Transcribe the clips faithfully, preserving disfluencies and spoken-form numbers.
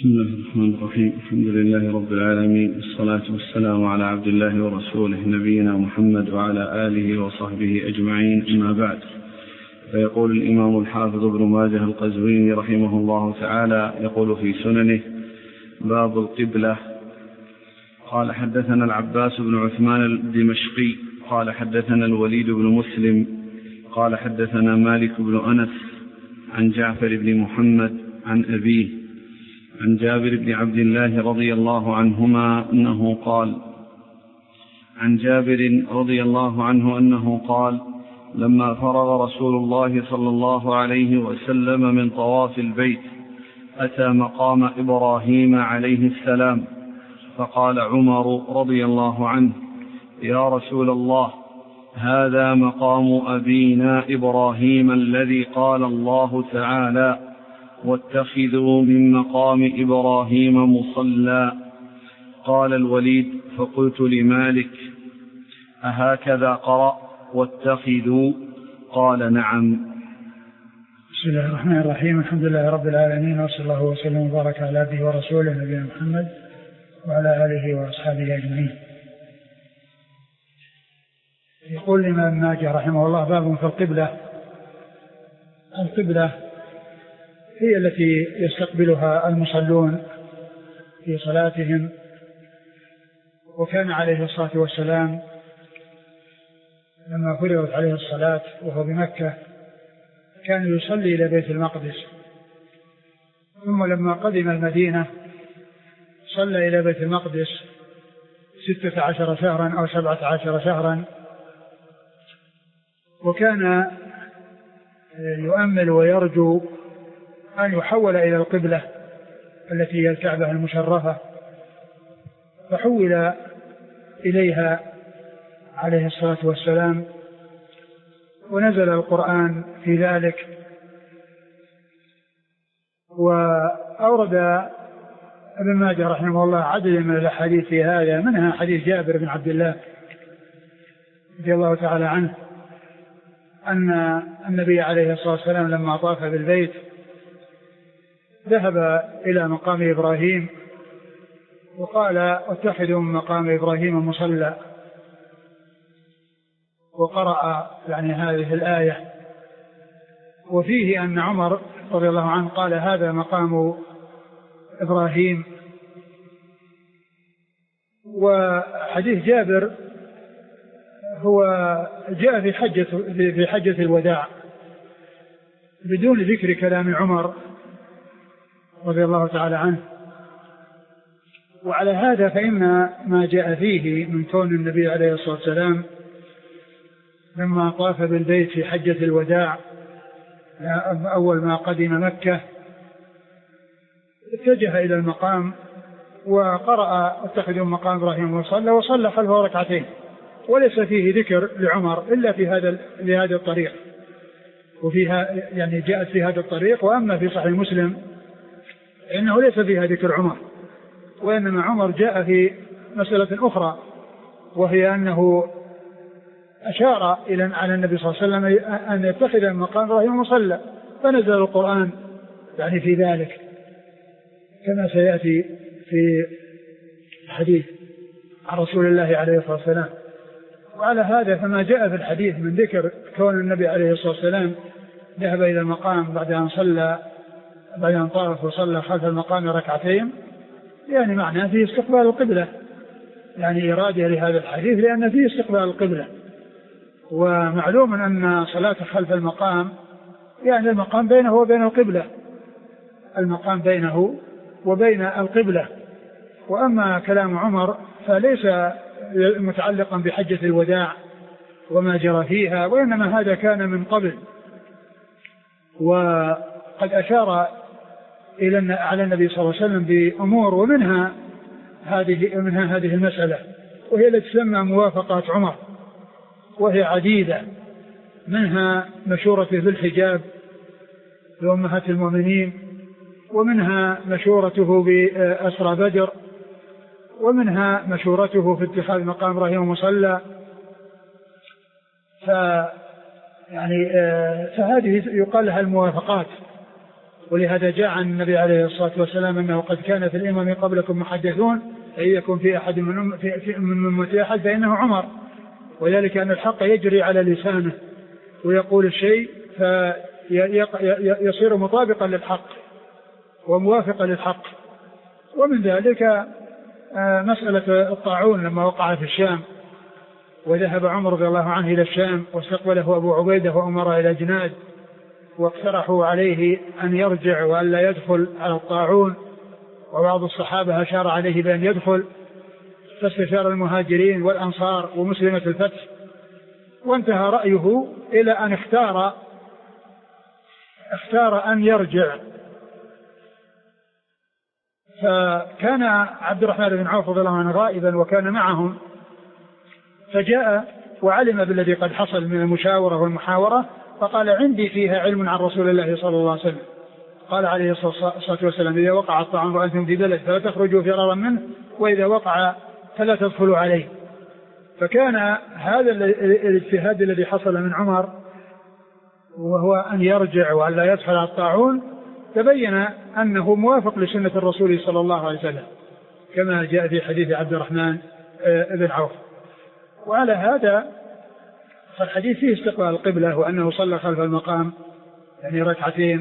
بسم الله الرحمن الرحيم. الحمد لله رب العالمين، والصلاة والسلام على عبد الله ورسوله نبينا محمد وعلى آله وصحبه أجمعين، أما بعد. فيقول الإمام الحافظ ابن ماجه القزويني رحمه الله تعالى يقول في سننه: باب القبلة. قال: حدثنا العباس بن عثمان الدمشقي قال حدثنا الوليد بن مسلم قال حدثنا مالك بن أنس عن جعفر بن محمد عن أبيه عن جابر بن عبد الله رضي الله عنهما أنه قال عن جابر رضي الله عنه أنه قال: لما فرغ رسول الله صلى الله عليه وسلم من طواف البيت أتى مقام إبراهيم عليه السلام، فقال عمر رضي الله عنه: يا رسول الله، هذا مقام أبينا إبراهيم الذي قال الله تعالى: واتخذوا من مقام إبراهيم مصلى. قال الوليد: فقلت لمالك: أهكذا قرأ واتخذوا؟ قال: نعم. بسم الله الرحمن الرحيم. الحمد لله رب العالمين، وصلى الله وسلم وبارك على عبده ورسوله نبينا محمد وعلى آله وأصحابه أجمعين. يقول الإمام ماجه رحمه الله: باب في القبلة. القبلة هي التي يستقبلها المصلون في صلاتهم، وكان عليه الصلاة والسلام لما فرضت عليه الصلاة وهو بمكة كان يصلي إلى بيت المقدس، ثم لما قدم المدينة صلى إلى بيت المقدس ستة عشر شهرا أو سبعة عشر شهرا، وكان يؤمل ويرجو أن يحول إلى القبلة التي هي الكعبة المشرفة، فحول إليها عليه الصلاة والسلام، ونزل القرآن في ذلك. وأورد ابن ماجه رحمه الله عدد من الأحاديث في هذا، منها حديث جابر بن عبد الله رضي الله تعالى عنه أن النبي عليه الصلاة والسلام لما طاف بالبيت ذهب إلى مقام إبراهيم وقال: اتخذوا من مقام إبراهيم مصلى، وقرأ يعني هذه الآية. وفيه أن عمر رضي الله عنه قال: هذا مقام إبراهيم. وحديث جابر هو جاء في حجة, في حجة الوداع بدون ذكر كلام عمر رضي الله تعالى عنه. وعلى هذا فإن ما جاء فيه من كون النبي عليه الصلاة والسلام لما طاف بالبيت في حجة الوداع أول ما قدم مكة اتجه إلى المقام وقرأ: اتخذوا مقام إبراهيم وصلى، وصلى خلفه ركعتين، وليس فيه ذكر لعمر إلا في هذا لهذا الطريق، وفيها يعني جاءت في هذا الطريق. وأما في صحيح مسلم إنه ليس فيها ذكر عمر، وإنما عمر جاء في مسألة أخرى، وهي أنه أشار إلى على النبي صلى الله عليه وسلم أن يتخذ مقام إبراهيم مصلى، فنزل القرآن يعني في ذلك كما سيأتي في حديث عن رسول الله عليه الصلاة والسلام. وعلى هذا فما جاء في الحديث من ذكر كون النبي عليه الصلاة والسلام ذهب إلى المقام بعد أن صلى بعد أن طاف وصلى خلف المقام ركعتين، يعني معناه فيه استقبال القبلة، يعني إرادة لهذا الحديث لأن فيه استقبال القبلة. ومعلوم أن صلاة خلف المقام يعني المقام بينه وبين القبلة، المقام بينه وبين القبلة. وأما كلام عمر فليس متعلقا بحجة الوداع وما جرى فيها، وإنما هذا كان من قبل. وقد أشار إلى على النبي صلى الله عليه وسلم بأمور، ومنها هذه منها هذه المسألة، وهي التي تسمى موافقة عمر، وهي عديدة، منها مشورته بالحجاب لأمهات المؤمنين، ومنها مشورته بأسرى بدر، ومنها مشورته في اتخاذ مقام إبراهيم مصلى. ف يعني فهذه يقال لها الموافقات، ولهذا جاء عن النبي عليه الصلاة والسلام أنه قد كان في الأمم قبلكم محدثون أن يكون في أحد من في من أمتي أحد فإنه عمر، وذلك أن الحق يجري على لسانه ويقول الشيء فيصير مطابقا للحق وموافقا للحق. ومن ذلك مسألة الطاعون لما وقع في الشام وذهب عمر رضي الله عنه إلى الشام واستقبله أبو عبيدة وأمر إلى جناد واقترحوا عليه أن يرجع وأن لا يدخل على الطاعون، وبعض الصحابة أشار عليه بأن يدخل، فاستشار المهاجرين والأنصار ومسلمة الفتح، وانتهى رأيه إلى أن اختار اختار أن يرجع. فكان عبد الرحمن بن عوف رضي الله عنه غائبا وكان معهم، فجاء وعلم بالذي قد حصل من المشاورة والمحاورة، فقال عندي فيها علم عن رسول الله صلى الله عليه وسلم. قال عليه الصلاة والسلام إذا وقع الطعام وأنتم في بلد فلا تخرجوا فرارا منه، وإذا وقع فلا تدخلوا عليه. فكان هذا الاجتهاد الذي حصل من عمر وهو أن يرجع وأن لا يدخل على الطاعون تبين أنه موافق لسنة الرسول صلى الله عليه وسلم كما جاء في حديث عبد الرحمن بن عوف. وعلى هذا فالحديث فيه استقبال القبلة وأنه صلى خلف المقام يعني ركعتين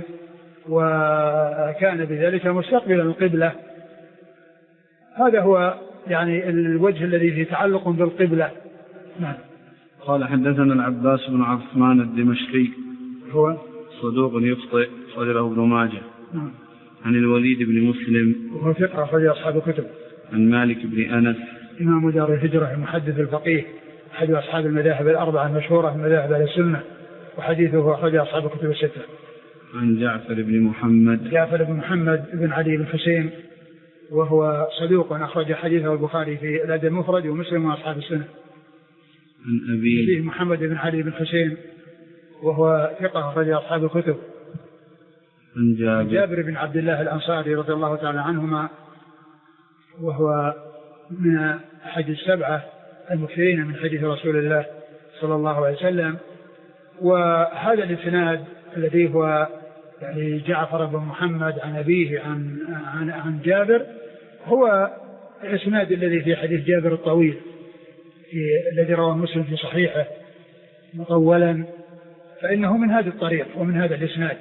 وكان بذلك مستقبلا القبلة. هذا هو يعني الوجه الذي فيه تعلق بالقبلة. نعم. قال حدثنا العباس بن عثمان الدمشقي هو صدوق يخطئ صدره ابن ماجه. نعم. عن الوليد بن مسلم وهو ثقة أخرج أصحاب الكتب. عن مالك بن أنس إمام دار الهجرة المحدث الفقيه أحد أصحاب المذاهب الأربعة المشهورة من مذاهب أهل السنة، وحديثه أخرج أصحاب الكتب الستة. عن جعفر بن محمد جعفر بن محمد بن علي بن حسين وهو صدوق أخرج حديثه البخاري في الأدب المفرد ومسلم وأصحاب السنة. عن أبي محمد بن علي بن حسين وهو ثقة أخرج أصحاب الكتب. عن جابر, جابر بن عبد الله الأنصاري رضي الله تعالى عنهما وهو من أحد السبعة المكثرين من حديث رسول الله صلى الله عليه وسلم. وهذا الإسناد الذي هو يعني جعفر بن محمد عن أبيه عن, عن, عن جابر هو الإسناد الذي في حديث جابر الطويل في الذي رواه مسلم في صحيحه مطولا، فإنه من هذا الطريق ومن هذا الإسناد.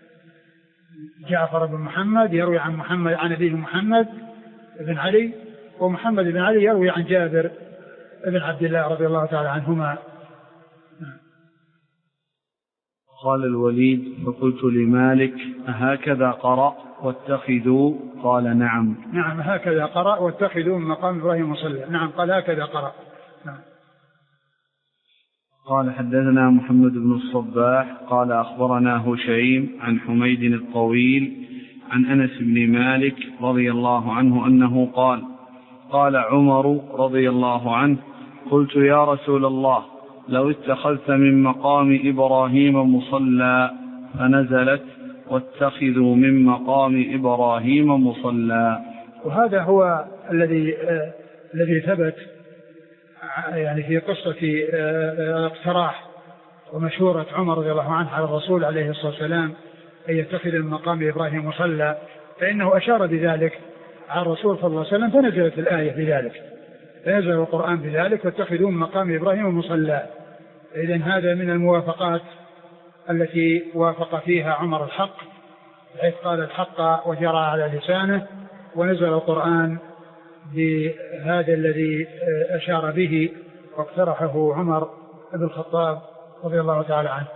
جعفر بن محمد يروي عن محمد عن أبيه محمد بن علي، ومحمد بن علي يروي عن جابر بن عبد الله رضي الله تعالى عنهما. قال الوليد فقلت لمالك أهكذا قرأ واتخذوا؟ قال نعم. نعم هكذا قرأ واتخذوا من مقام إبراهيم مصلى. نعم قال هكذا قرأ. نعم. قال حدثنا محمد بن الصباح قال أخبرنا هشيم عن حميد الطويل عن أنس بن مالك رضي الله عنه أنه قال قال عمر رضي الله عنه قلت يا رسول الله لو اتخذت من مقام إبراهيم مصلى، فنزلت واتخذوا من مقام إبراهيم مصلى. وهذا هو الذي آه الذي ثبت يعني في قصة الاقتراح ومشورة عمر رضي الله عنه على الرسول عليه الصلاة والسلام أن يتخذ من مقام إبراهيم مصلى، فإنه أشار بذلك على الرسول صلى الله عليه وسلم فنزلت الآية بذلك، فنزل القرآن بذلك واتخذوا من مقام إبراهيم مصلى. إذن هذا من الموافقات التي وافق فيها عمر الحق، حيث قال الحق وجرى على لسانه، ونزل القرآن بهذا الذي أشار به واقترحه عمر بن الخطاب رضي الله تعالى عنه.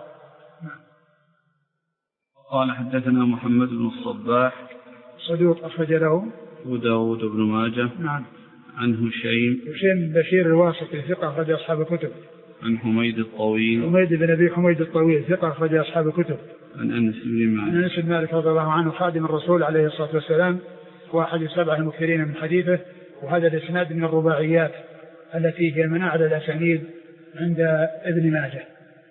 قال حدثنا محمد بن الصباح صدوق أخرج له أبو داود بن ماجه. نعم. عن هشيم هشيم بشير الواسطي ثقة أخرج أصحاب الكتب. عن حميد الطويل حميد بن أبي حميد الطويل ثقة أخرج أصحاب الكتب. عن أنس بن مالك عن أنس بن مالك رضي الله عنه خادم الرسول عليه الصلاة والسلام واحد السبعة المكثرين من حديثه، وهذا الإسناد من الرباعيات التي هي من أعلى الأسانيد عند ابن ماجه.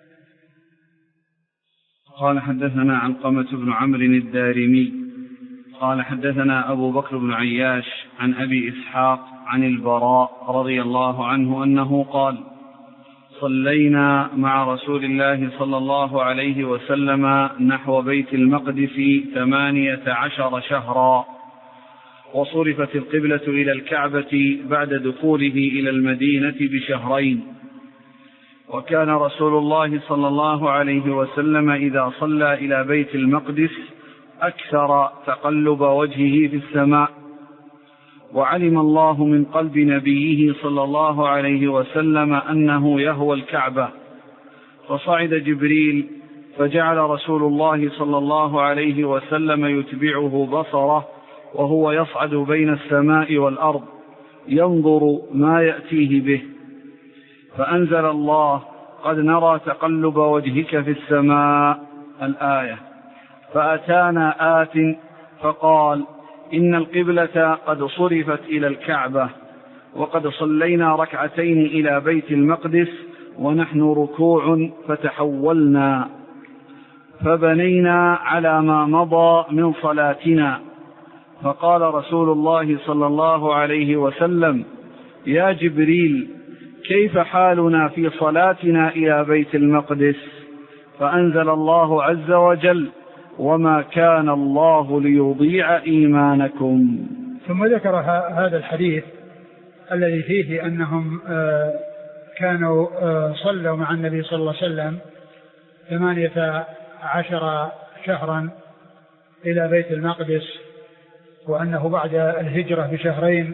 قال حدثنا علقمة بن عمرو الدارمي قال حدثنا أبو بكر بن عياش عن أبي إسحاق عن البراء رضي الله عنه أنه قال صلينا مع رسول الله صلى الله عليه وسلم نحو بيت المقدس ثمانية عشر شهرا، وصرفت القبلة إلى الكعبة بعد دخوله إلى المدينة بشهرين. وكان رسول الله صلى الله عليه وسلم إذا صلى إلى بيت المقدس أكثر تقلب وجهه في السماء. وعلم الله من قلب نبيه صلى الله عليه وسلم أنه يهوى الكعبة، فصعد جبريل فجعل رسول الله صلى الله عليه وسلم يتبعه بصره وهو يصعد بين السماء والأرض ينظر ما يأتيه به، فأنزل الله: قد نرى تقلب وجهك في السماء الآية. فأتانا آت فقال: إن القبلة قد صرفت إلى الكعبة، وقد صلينا ركعتين إلى بيت المقدس ونحن ركوع فتحولنا فبنينا على ما مضى من صلاتنا. فقال رسول الله صلى الله عليه وسلم: يا جبريل، كيف حالنا في صلاتنا إلى بيت المقدس؟ فأنزل الله عز وجل: وما كان الله ليضيع إيمانكم. ثم ذكر هذا الحديث الذي فيه أنهم كانوا صلوا مع النبي صلى الله عليه وسلم ثمانية عشر شهرا إلى بيت المقدس، وأنه بعد الهجرة بشهرين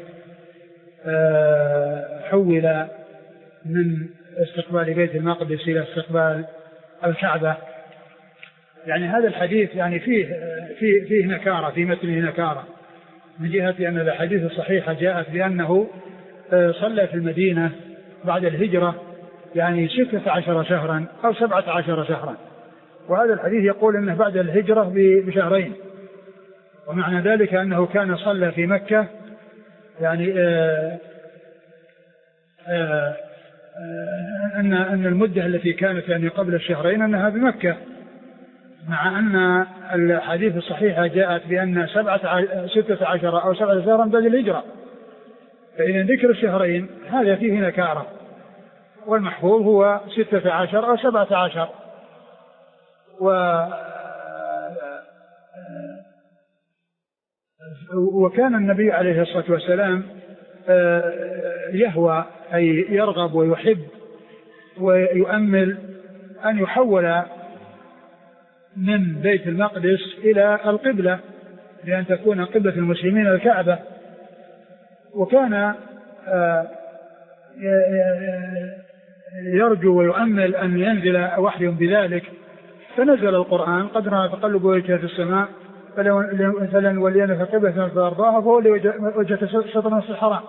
حول من استقبال بيت المقدس إلى استقبال الكعبة. يعني هذا الحديث يعني فيه فيه فيه نكارة، في متنه نكارة، من جهة أن الحديث الصحيحة جاءت بأنه صلى في المدينة بعد الهجرة يعني ستة عشر شهرا أو سبعة عشر شهرا، وهذا الحديث يقول أنه بعد الهجرة بشهرين. ومعنى ذلك أنه كان صلى في مكة يعني آآ آآ أن أن المدة التي كانت يعني قبل الشهرين أنها بمكة، مع أن الحديث الصحيحة جاءت بأن سبعة ستة عشر أو سبعة شهرا بعد الهجرة، فإذا ذكر الشهرين هذا فيه نكارة، والمحفوظ هو ستة عشر أو سبعة عشر. و وكان النبي عليه الصلاة والسلام يهوى أي يرغب ويحب ويؤمل أن يحول من بيت المقدس إلى القبلة، لأن تكون قبلة المسلمين الكعبة. وكان يرجو ويؤمل أن ينزل وحي بذلك، فنزل القرآن: قد نرى تقلب وجهك في السماء فلنولينك قبلة ترضاها فولي وجهك شطر المسجد الحرام.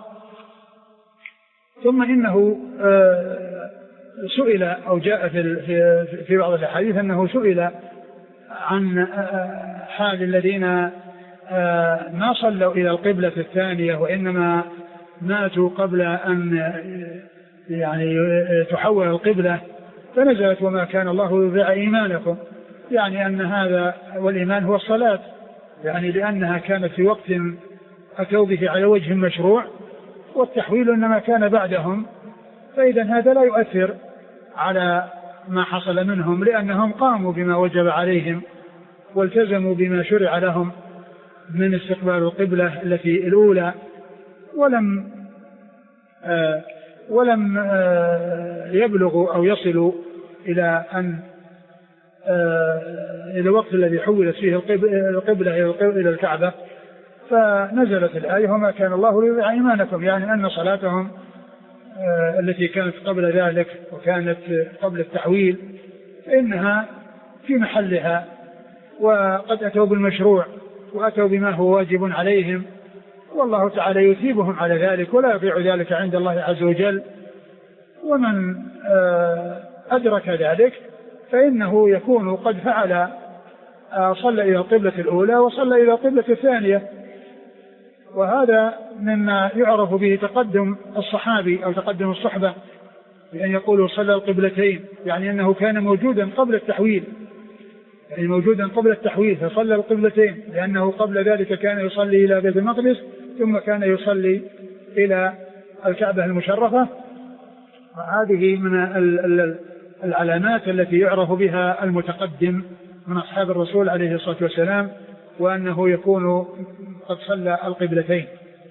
ثم إنه سئل أو جاء في في بعض الأحاديث أنه سئل عن حال الذين ما صلوا إلى القبلة الثانية وإنما ماتوا قبل أن يعني تحول القبلة، فنزلت: وما كان الله ليضيع إيمانكم، يعني أن هذا والإيمان هو الصلاة، يعني لأنها كانت في وقت أتوا به على وجه مشروع، والتحويل إنما كان بعدهم، فإذا هذا لا يؤثر على ما حصل منهم، لأنهم قاموا بما وجب عليهم والتزموا بما شرع لهم من استقبال القبلة التي الأولى، ولم آه ولم آه يبلغوا أو يصلوا إلى أن آه إلى الوقت الذي حولت فيه القبلة إلى الكعبة، فنزلت الآية: وما كان الله ليضيع إيمانكم، يعني أن صلاتهم آه التي كانت قبل ذلك وكانت قبل التحويل فإنها في محلها، وقد أتوا بالمشروع وأتوا بما هو واجب عليهم، والله تعالى يثيبهم على ذلك ولا يضيع ذلك عند الله عز وجل. ومن أدرك ذلك فإنه يكون قد فعل، صلى إلى القبلة الأولى وصلى إلى القبلة الثانية، وهذا مما يعرف به تقدم الصحابي أو تقدم الصحبة، بأن يقولوا صلى القبلتين، يعني أنه كان موجودا قبل التحويل، يعني موجودا قبل التحويل فصلى القبلتين، لأنه قبل ذلك كان يصلي إلى بيت المقدس ثم كان يصلي إلى الكعبة المشرفة هذه من العلامات التي يعرف بها المتقدم من أصحاب الرسول عليه الصلاة والسلام، وأنه يكون قد صلى القبلتين.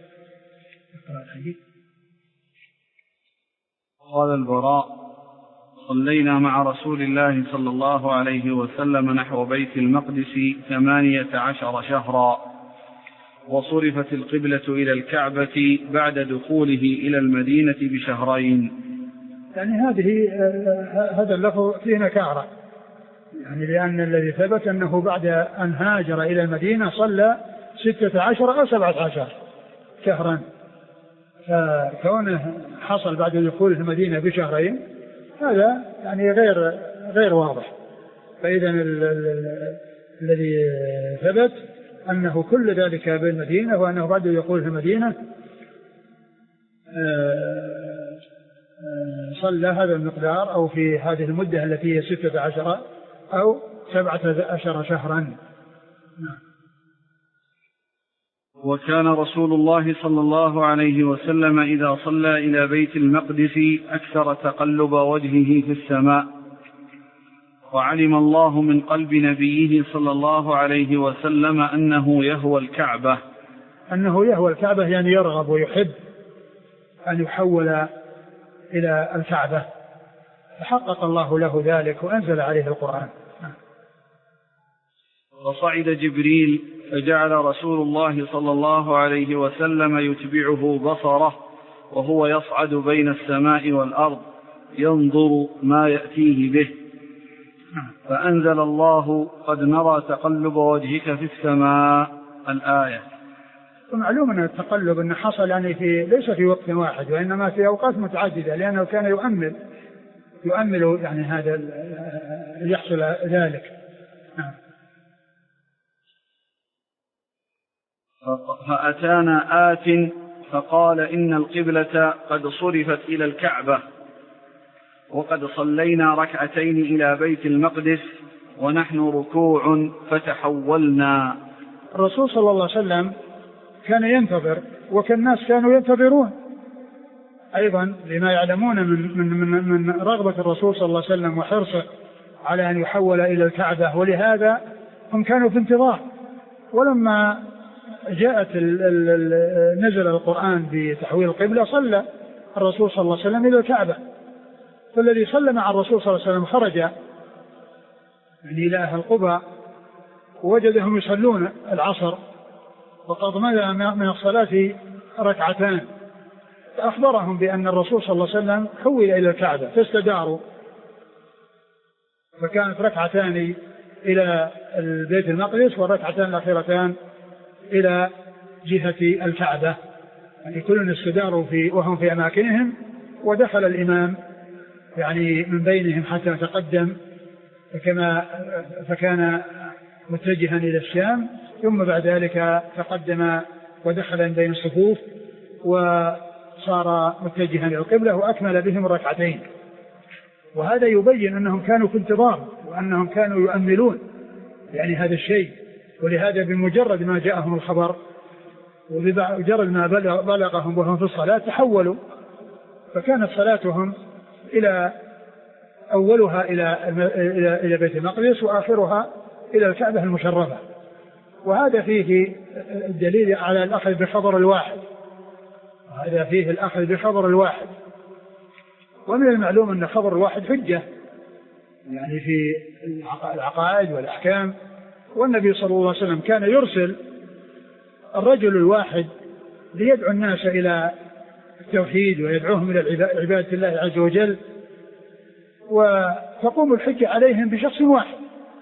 قال البراء: صلينا مع رسول الله صلى الله عليه وسلم نحو بيت المقدس ثمانية عشر شهرا، وصرفت القبلة إلى الكعبة بعد دخوله إلى المدينة بشهرين. يعني هذه هذا اللفظ فيه نكارة، يعني لأن الذي ثبت أنه بعد أن هاجر إلى المدينة صلى ستة عشر أو سبعة عشر شهرا، فكونه حصل بعد دخوله في المدينة بشهرين هذا يعني غير غير واضح. فإذا الذي ثبت أنه كل ذلك بالمدينة، وأنه بعد دخوله في المدينة صلى هذا المقدار أو في هذه المدة التي هي ستة عشر أو سبعة عشر شهرا. وكان رسول الله صلى الله عليه وسلم إذا صلى إلى بيت المقدس أكثر تقلب وجهه في السماء، وعلم الله من قلب نبيه صلى الله عليه وسلم أنه يهوى الكعبة. أنه يهوى الكعبة يعني يرغب ويحب أن يحول إلى الكعبة، فحقق الله له ذلك وأنزل عليه القرآن. وصعد جبريل فجعل رسول الله صلى الله عليه وسلم يتبعه بصره وهو يصعد بين السماء والأرض ينظر ما يأتيه به، فأنزل الله: قد نرى تقلب وجهك في السماء، الآية. ومعلوم أن التقلب أنه حصل يعني في ليس في وقت واحد، وإنما في أوقات متعددة، لأنه كان يؤمل يؤمل يعني هذا يحصل ذلك. فأتانا آت فقال: إن القبلة قد صرفت إلى الكعبة، وقد صلينا ركعتين إلى بيت المقدس ونحن ركوع فتحولنا. الرسول صلى الله عليه وسلم كان ينتظر، وكالناس كانوا ينتظرون أيضا، لما يعلمون من, من, من, من رغبة الرسول صلى الله عليه وسلم وحرصه على أن يحول إلى الكعبة، ولهذا هم كانوا في انتظار. ولما جاءت ال ال نزل القرآن بتحويل القبلة صلى الرسول صلى الله عليه وسلم إلى الكعبة. فالذي صلى مع الرسول صلى الله عليه وسلم خرج يعني إلى أهل قباء ووجدهم يصلون العصر، وقد مضى من الصلاة ركعتان، فأخبرهم بأن الرسول صلى الله عليه وسلم حول إلى الكعبة، فاستداروا، فكانت ركعتان إلى البيت المقدس والركعتان الأخيرتان إلى جهة الكعبة، يعني كلهم استداروا في وهم في أماكنهم، ودخل الإمام يعني من بينهم حتى تقدم، فكما فكان متجها إلى الشام، ثم بعد ذلك تقدم ودخل من بين الصفوف وصار متجها إلى القبلة وأكمل بهم الركعتين. وهذا يبين أنهم كانوا في انتظار، وأنهم كانوا يؤملون يعني هذا الشيء، ولهذا بمجرد ما جاءهم الخبر وبمجرد ما بلغهم وهم في الصلاة تحولوا، فكانت صلاتهم إلى أولها إلى إلى إلى بيت المقدس وآخرها إلى الكعبة المشرفة. وهذا فيه الدليل على الأخذ بخبر الواحد، هذا فيه الأخذ بخبر الواحد. ومن المعلوم أن خبر الواحد حجة يعني في العقائد والأحكام، والنبي صلى الله عليه وسلم كان يرسل الرجل الواحد ليدعو الناس إلى التوحيد ويدعوهم إلى عبادة الله عز وجل، وتقوم الحجة عليهم بشخص واحد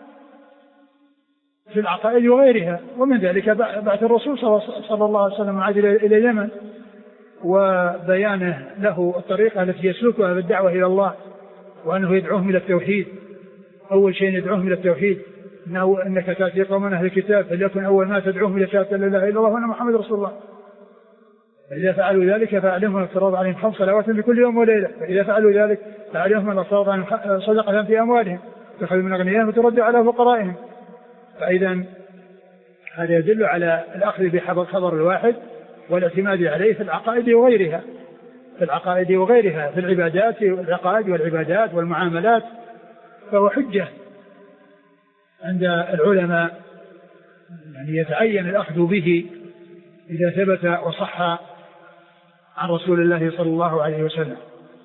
في العقائد وغيرها. ومن ذلك بعث الرسول صلى الله عليه وسلم عاد إلى اليمن وبيانه له الطريقة التي يسلكها بالدعوة إلى الله، وأنه يدعوهم إلى التوحيد. أول شيء يدعوهم إلى التوحيد، إنه إنك تأتي قوم أهل الكتاب فليكن أول ما تدعوهم إلى شهادة لا إله إلا الله وأن محمد رسول الله، فإذا فعلوا ذلك فأعلمهم افتراض عليهم خمس صلوات بكل يوم وليلة، فإذا فعلوا ذلك فأعلمهم أن افتراض عليهم صدقة في أموالهم تأخذ من أغنيائهم وترد على فقرائهم. فإذا هذا يدل على الأخذ بخبر الواحد والاعتماد عليه في العقائد وغيرها. في العقائد وغيرها، في العبادات والعقائد والعبادات والمعاملات، فهو حجة عند العلماء، يعني يتعين الأخذ به إذا ثبت وصح عن رسول الله صلى الله عليه وسلم.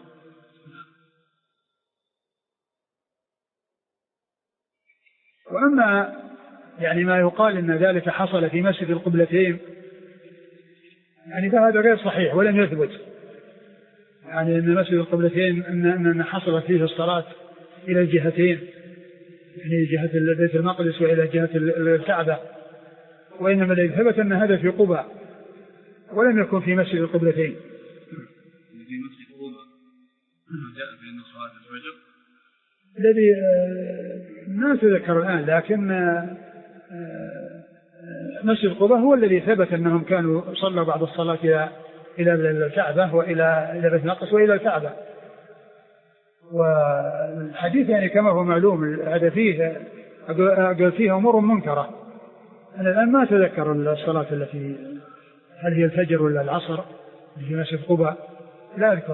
وأما يعني ما يقال إن ذلك حصل في مسجد القبلتين يعني فهذا غير صحيح ولم يثبت، يعني أن مسجد القبلتين أن أن حصلت فيه الصلاة إلى الجهتين، يعني جهة بيت المقدس وإلى جهة الكعبة، وإنما الذي ثبت أن هذا في قباء ولم يكن في مسجد القبلتين. في مسجد قباء جاء في أن صلاة الفجر الذي ما تذكر الآن، لكن مسجد قباء هو الذي ثبت أنهم كانوا صلوا بعد الصلاة إلى إلى الكعبة وإلى إلى بيت المقدس وإلى الكعبة. والحديث يعني كما هو معلوم هذا فيه قال فيه أمور منكرة. أنا الآن ما أتذكر الصلاة التي هل هي الفجر ولا العصر في مسجد قباء، لا أذكر.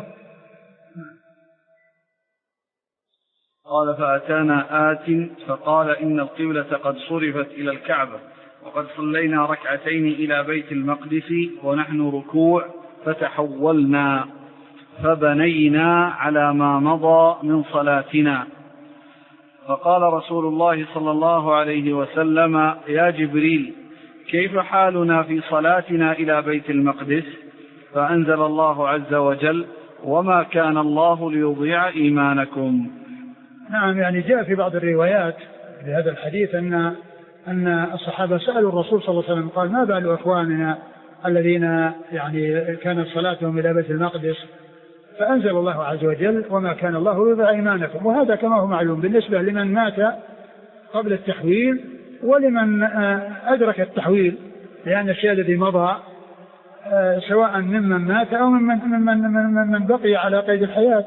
قال فأتانا آت فقال إن القبلة قد صرفت إلى الكعبة وقد صلينا ركعتين إلى بيت المقدس ونحن ركوع فتحولنا فبنينا على ما مضى من صلاتنا. فقال رسول الله صلى الله عليه وسلم يا جبريل كيف حالنا في صلاتنا إلى بيت المقدس؟ فأنزل الله عز وجل وما كان الله ليضيع إيمانكم. نعم، يعني جاء في بعض الروايات في هذا الحديث أن أن الصحابة سألوا الرسول صلى الله عليه وسلم قال ما بال أخواننا الذين يعني كانت صلاتهم إلى بيت المقدس؟ فأنزل الله عز وجل وما كان الله ليضيع إيمانكم. وهذا كما هو معلوم بالنسبة لمن مات قبل التحويل ولمن أدرك التحويل، لأن الشيء الذي مضى سواء ممن مات أو ممن من من من بقي على قيد الحياة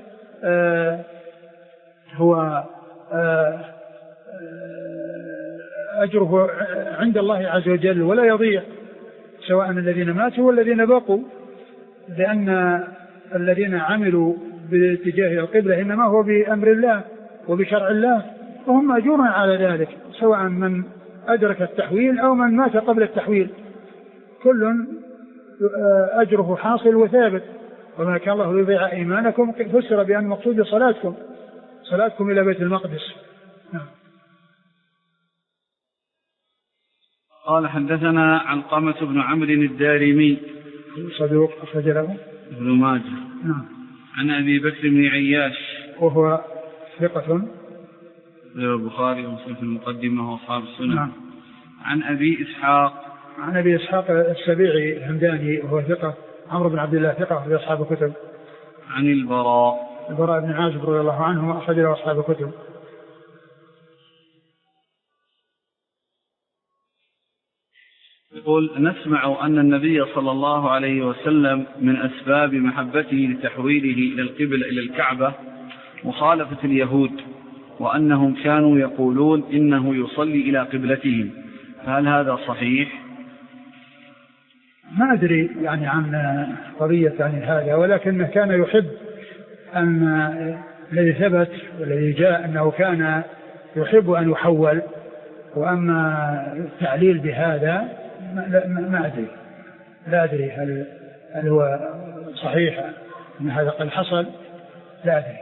هو أجره عند الله عز وجل ولا يضيع، سواء الذين ماتوا والذين بقوا، لأن الذين عملوا باتجاه القبلة إنما هو بأمر الله وبشرع الله، وهم أجرون على ذلك سواء من أدرك التحويل أو من مات قبل التحويل، كل أجره حاصل وثابت. وما كان الله ليضيع إيمانكم فسر بأن مقصود صلاتكم صلاتكم إلى بيت المقدس. نعم. قال حدثنا علقمة بن عمرو الدارمي صدوق أخرج له ابن ماجه. نعم. عن أبي بكر بن عياش وهو ثقة البخاري ومسلم في المقدمة وأصحاب السنن. نعم. عن أبي إسحاق عن أبي إسحاق السبيعي الهمداني وهو ثقة عمرو بن عبد الله ثقة في أصحاب الكتب. عن البراء البراء بن عازب رضي الله عنه أخرج له أصحاب الكتب. يقول نسمع أن النبي صلى الله عليه وسلم من أسباب محبته لتحويله إلى القبلة إلى الكعبة مخالفة اليهود، وأنهم كانوا يقولون إنه يصلي إلى قبلتهم، هل هذا صحيح؟ ما أدري يعني عن قضية يعني هذا، ولكنه كان يحب أن الذي ثبت والذي جاء أنه كان يحب أن يحول. وأما التعليل بهذا ما, ما أدري لا أدري هل, هل هو صحيح أن هذا قد حصل، لا أدري.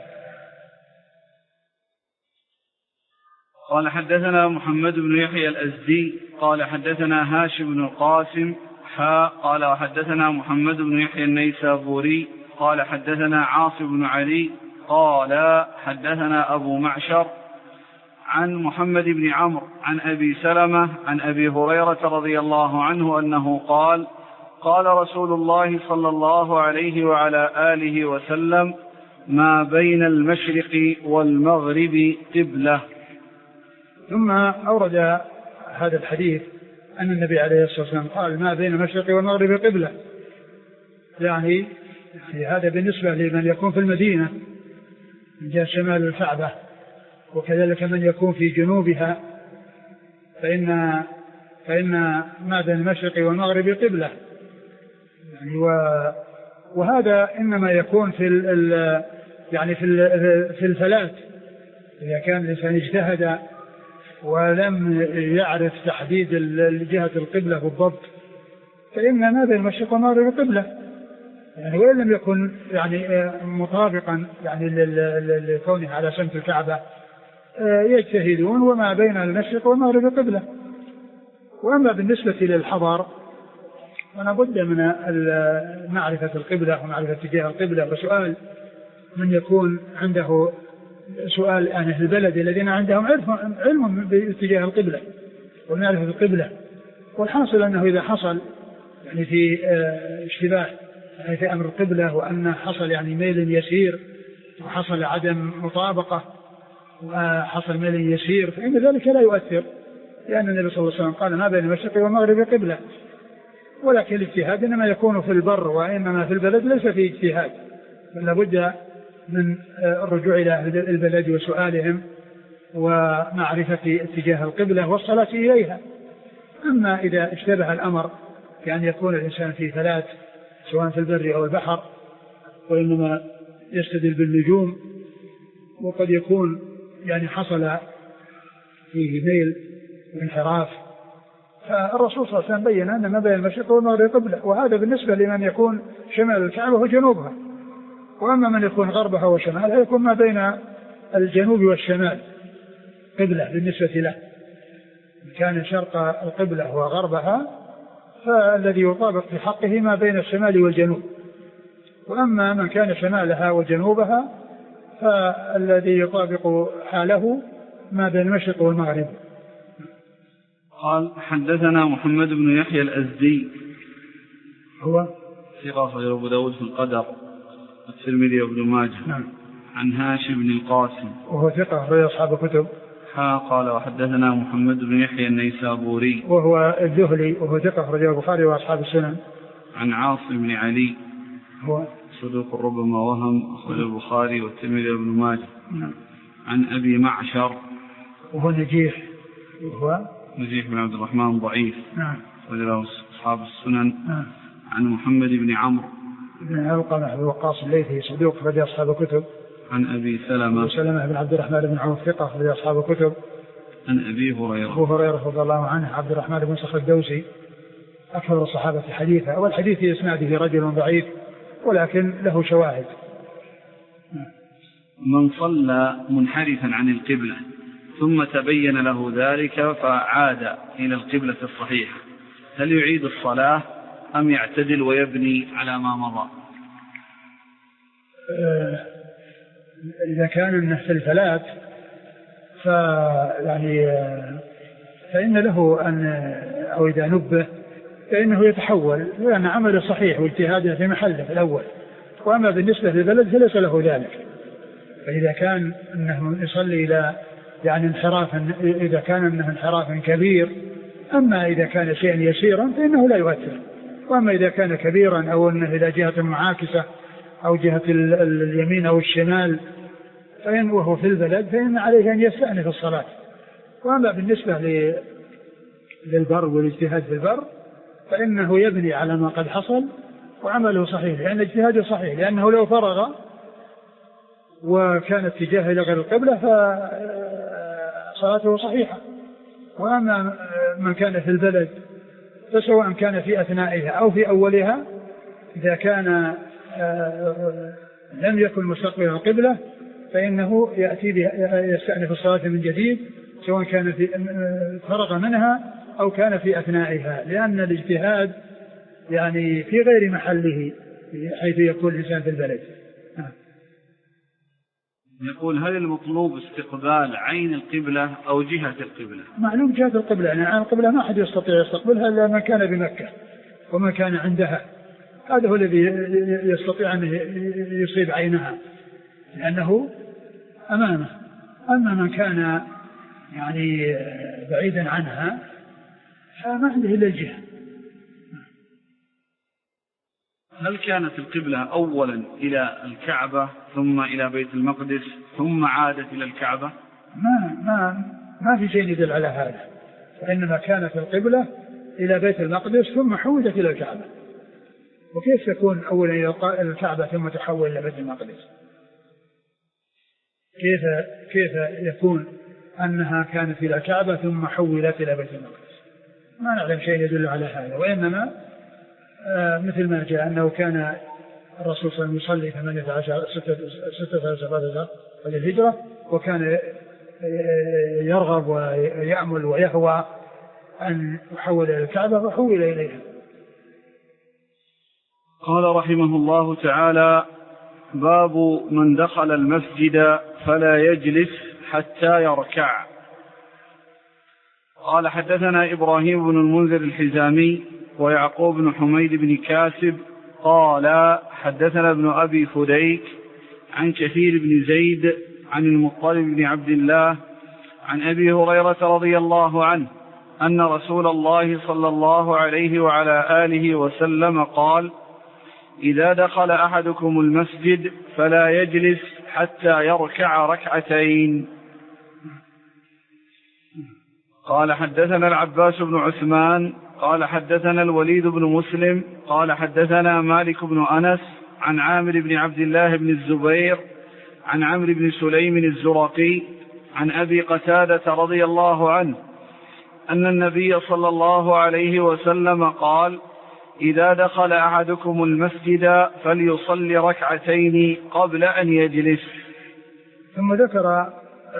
قال حدثنا محمد بن يحيى الأزدي قال حدثنا هاشم بن القاسم حا قال وحدثنا محمد بن يحيى النيسابوري قال حدثنا عاصم بن علي قال حدثنا أبو معشر عن محمد بن عمرو عن أبي سلمة عن أبي هريرة رضي الله عنه أنه قال قال رسول الله صلى الله عليه وعلى آله وسلم ما بين المشرق والمغرب قبلة. ثم أورد هذا الحديث أن النبي عليه الصلاة والسلام قال ما بين المشرق والمغرب قبلة، يعني في هذا بالنسبة لمن يكون في المدينة من جهة شمال الكعبة، وكذلك من يكون في جنوبها، فإن فإن ما بين المشرق والمغرب قبلة، يعني و وهذا إنما يكون في ال يعني في في الثلاث، إذا كان الإنسان اجتهد ولم يعرف تحديد جهة القبلة بالضبط فإن ما بين المشرق والمغرب قبلة، يعني وإن لم يكن يعني مطابقا يعني لكونه على سمت الكعبة يجتهدون وما بين المشرق والمغرب قبلة. وأما بالنسبة للحضر فلا بد من معرفة القبلة ومعرفة اتجاه القبلة، وسؤال من يكون عنده سؤال أهل البلد الذين عندهم علم باتجاه القبلة ومعرفة القبلة. والحاصل أنه إذا حصل يعني في اشتباه يعني في أمر القبلة وأن حصل يعني ميل يسير وحصل عدم مطابقة وحصل ميل يسير فإن ذلك لا يؤثر، لأن النبي صلى الله عليه وسلم قال ما بين المشرق والمغرب قبلة. ولكن الاجتهاد إنما يكون في البر وإنما في البلد ليس فيه اجتهاد، بل لابد من الرجوع إلى أهل البلد وسؤالهم ومعرفة اتجاه القبلة والصلاة إليها. أما إذا اشتبه الأمر يعني يكون الإنسان في ثلاث سواء في البر أو البحر وإنما يستدل بالنجوم، وقد يكون يعني حصل فيه ميل وانحراف، فالرسول صلى الله عليه وسلم بين أن ما بين المشرق والمغرب قبلة، وهذا بالنسبة لمن يكون شمال الكعبة وجنوبها. وأما من يكون غربها وشمالها يكون ما بين الجنوب والشمال قبلة بالنسبة له. كان شرق القبلة وغربها فالذي يطابق في حقه ما بين الشمال والجنوب، وأما من كان شمالها وجنوبها فالذي يطابق حاله ما بين المشرق والمغرب. قال حدثنا محمد بن يحيى الأزدي هو ثقة أخرجه أبو داود في القدر الترمذي وابن ماجه. نعم. عن هاشم بن القاسم وهو ثقة أخرج أصحاب الكتب. ها قال وحدثنا محمد بن يحيى النيسابوري وهو الذهلي وهو ثقة أخرجه البخاري وأصحاب السنن. عن عاصم بن علي هو صدوق ربما وهم أخرج البخاري والترمذي وابن ماجه. نعم. عن أبي معشر وهو نجيح وهو نجيح بن عبد الرحمن ضعيف. نعم. وله أصحاب السنن. نعم. عن محمد بن عمرو بن علقمة بن وقاص الليثي صدوق أخرج أصحاب الكتب. عن أبي سلمة سلمة بن عبد الرحمن بن عوف ثقة أخرج أصحاب الكتب. عن أبي هريرة أبو هريرة رضي الله عنه عبد الرحمن بن صخر الدوسي أكثر الصحابة حديثا، والحديث في إسناده رجل ضعيف ولكن له شواهد. من صلى منحرفا عن القبلة ثم تبين له ذلك فعاد إلى القبلة الصحيحة هل يعيد الصلاة أم يعتدل ويبني على ما مضى؟ إذا كان النفس الثلاث فيعني فإن له أن أو إذا نبه فإنه يتحول، لأن عمله صحيح واجتهاده في محله في الأول. وأما بالنسبة للبلد فليس له ذلك. فإذا كان أنه يصلي إلى يعني انحرافا، إذا كان أنه انحرافا كبير، أما إذا كان شيئا يسيرا فإنه لا يؤثر. وأما إذا كان كبيرا أو أنه إلى جهة معاكسة أو جهة اليمين أو الشمال فإن وهو في البلد فإن عليه أن يستأنف الصلاة. وأما بالنسبة للبر والاجتهاد في البر فإنه يبني على ما قد حصل وعمله صحيح، لأن اجتهاده صحيح، لأنه لو فرغ وكان اتجاهه إلى غير القبلة فصلاته صحيحة. وأما من كان في البلد فسواء كان في أثنائها أو في أولها إذا كان لم يكن مستقبل القبلة فإنه يأتي يستأنف الصلاة من جديد سواء كان في فرغ منها أو كان في أثنائها، لأن الاجتهاد يعني في غير محله حيث يكون الإنسان في البلد. يقول هل المطلوب استقبال عين القبلة أو جهة القبلة؟ معلوم جهة القبلة، يعني عين القبلة ما أحد يستطيع يستقبلها إلا من كان بمكة ومن كان عندها، هذا هو الذي يستطيع أن يصيب عينها لأنه أمامه. أما من كان يعني بعيدا عنها فما عنده إلا الجهة. هل كانت القبلة أولا إلى الكعبة ثم إلى بيت المقدس ثم عادت إلى الكعبة؟ ما ما ما في شيء يدل على هذا، وإنما كانت القبلة إلى بيت المقدس ثم حولت إلى الكعبة، وكيف تكون أولا إلى الكعبة ثم تحول إلى بيت المقدس؟ كيف كيف يكون أنها كانت إلى الكعبة ثم حولت إلى بيت المقدس؟ ما نعلم شيء يدل على هذا، وإنما آه مثل ما جاء أنه كان الرسول صلى الله عليه وسلم يصلي ثمانية عشر ستة عشر بعد الهجرة، وكان يرغب ويأمل ويهوى أن يحول إلى الكعبة فحول إليها. قال رحمه الله تعالى: باب من دخل المسجد فلا يجلس حتى يركع. قال: حدثنا إبراهيم بن المنذر الحزامي ويعقوب بن حميد بن كاسب قال: حدثنا ابن أبي فديك عن كثير بن زيد عن المطلب بن عبد الله عن أبي هريرة رضي الله عنه أن رسول الله صلى الله عليه وعلى آله وسلم قال: إذا دخل أحدكم المسجد فلا يجلس حتى يركع ركعتين. قال: حدثنا العباس بن عثمان قال: حدثنا الوليد بن مسلم قال: حدثنا مالك بن أنس عن عامر بن عبد الله بن الزبير عن عمرو بن سليم الزرقي عن أبي قتادة رضي الله عنه أن النبي صلى الله عليه وسلم قال: إذا دخل أحدكم المسجد فليصلي ركعتين قبل أن يجلس. ثم ذكر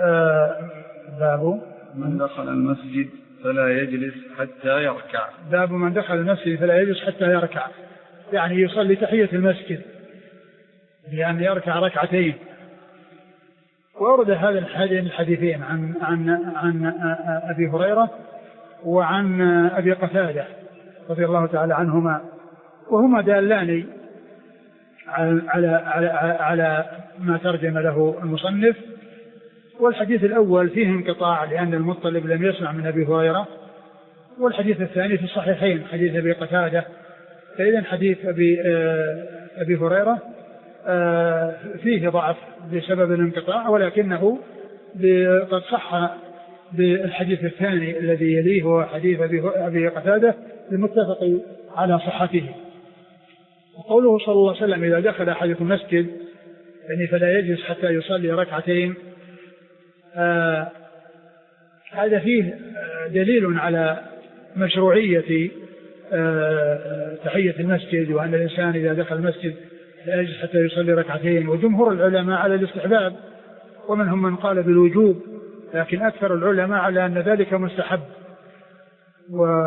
باب من دخل المسجد فلا يجلس حتى يركع. باب من دخل المسجد فلا يجلس حتى يركع، يعني يصلي تحية المسجد يعني يركع ركعتين. وورد هذا الحديثين عن عن عن أبي هريرة وعن أبي قتادة رضي الله تعالى عنهما، وهما دالان على على على ما ترجم له المصنف. والحديث الأول فيه انقطاع لأن المطلب لم يسمع من أبي هريرة، والحديث الثاني في الصحيحين حديث أبي قتادة. فإذا حديث أبي أبي هريرة فيه ضعف بسبب الانقطاع، ولكنه قد صح بالحديث الثاني الذي يليه هو حديث أبي قتادة المتفق على صحته. وقوله صلى الله عليه وسلم: إذا دخل أحدكم المسجد يعني فلا يجلس حتى يصلي ركعتين، آه هذا فيه دليل على مشروعية آه تحية المسجد، وأن الإنسان إذا دخل المسجد لا يجلس حتى يصلي ركعتين. وجمهور العلماء على الاستحباب، ومنهم من قال بالوجوب، لكن أكثر العلماء على أن ذلك مستحب. و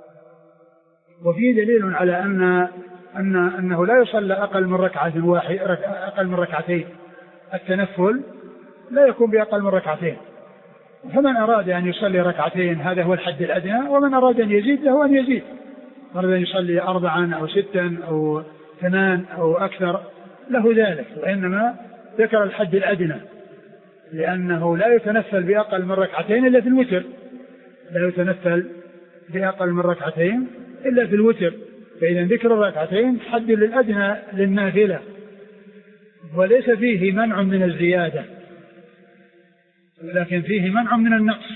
وفيه دليل على أن أن أنه لا يصلى أقل من ركعة واحد أقل من ركعتين. التنفل لا يكون بأقل من ركعتين، فمن أراد أن يصلي ركعتين هذا هو الحد الأدنى، ومن أراد أن يزيد له أن يزيد، أراد أن يصلي أربعا أو ستا أو ثمان أو أكثر له ذلك. وإنما ذكر الحد الأدنى لأنه لا يتنفل بأقل من ركعتين إلا في الوتر، لا يتنفل بأقل من ركعتين إلا في الوتر. فإذا ذكر الركعتين حد للأدنى للنافلة، وليس فيه منع من الزيادة، لكن فيه منع من النقص،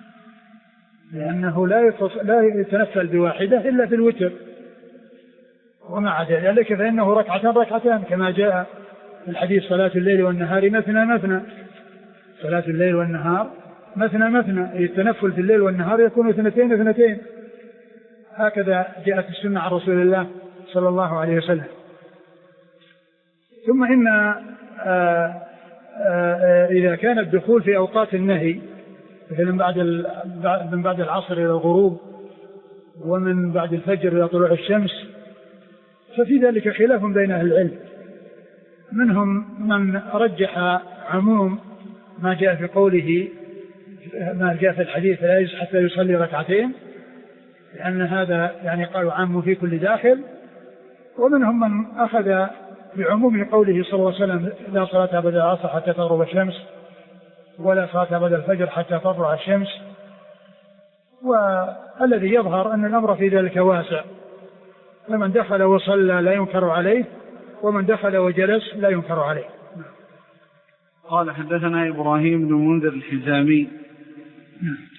لأنه لا يتنفل بواحدة إلا في الوتر. ومع ذلك فإنه ركعتان ركعتان كما جاء في الحديث: صلاة الليل والنهار مثنى مثنى. صلاة الليل والنهار مثنى مثنى، التنفل في الليل والنهار يكون اثنتين اثنتين. هكذا جاءت السنة عن رسول الله صلى الله عليه وسلم. ثم إن آآ آآ إذا كان الدخول في أوقات النهي مثل من بعد من بعد العصر إلى الغروب، ومن بعد الفجر إلى طلوع الشمس، ففي ذلك خلاف بين أهل العلم. منهم من رجح عموم ما جاء في قوله ما جاء في الحديث: لا يجلس حتى يصلي ركعتين، لأن هذا يعني قالوا عام في كل داخل. ومنهم من أخذ بعموم قوله صلى الله عليه وسلم: لا صلاة بعد العصر حتى تغرب الشمس، ولا صلاة بعد الفجر حتى تطلع الشمس. والذي يظهر أن الأمر في ذلك واسع، فمن دخل وصلى لا ينكر عليه، ومن دخل وجلس لا ينكر عليه. قال: حدثنا إبراهيم بن منذر الحزامي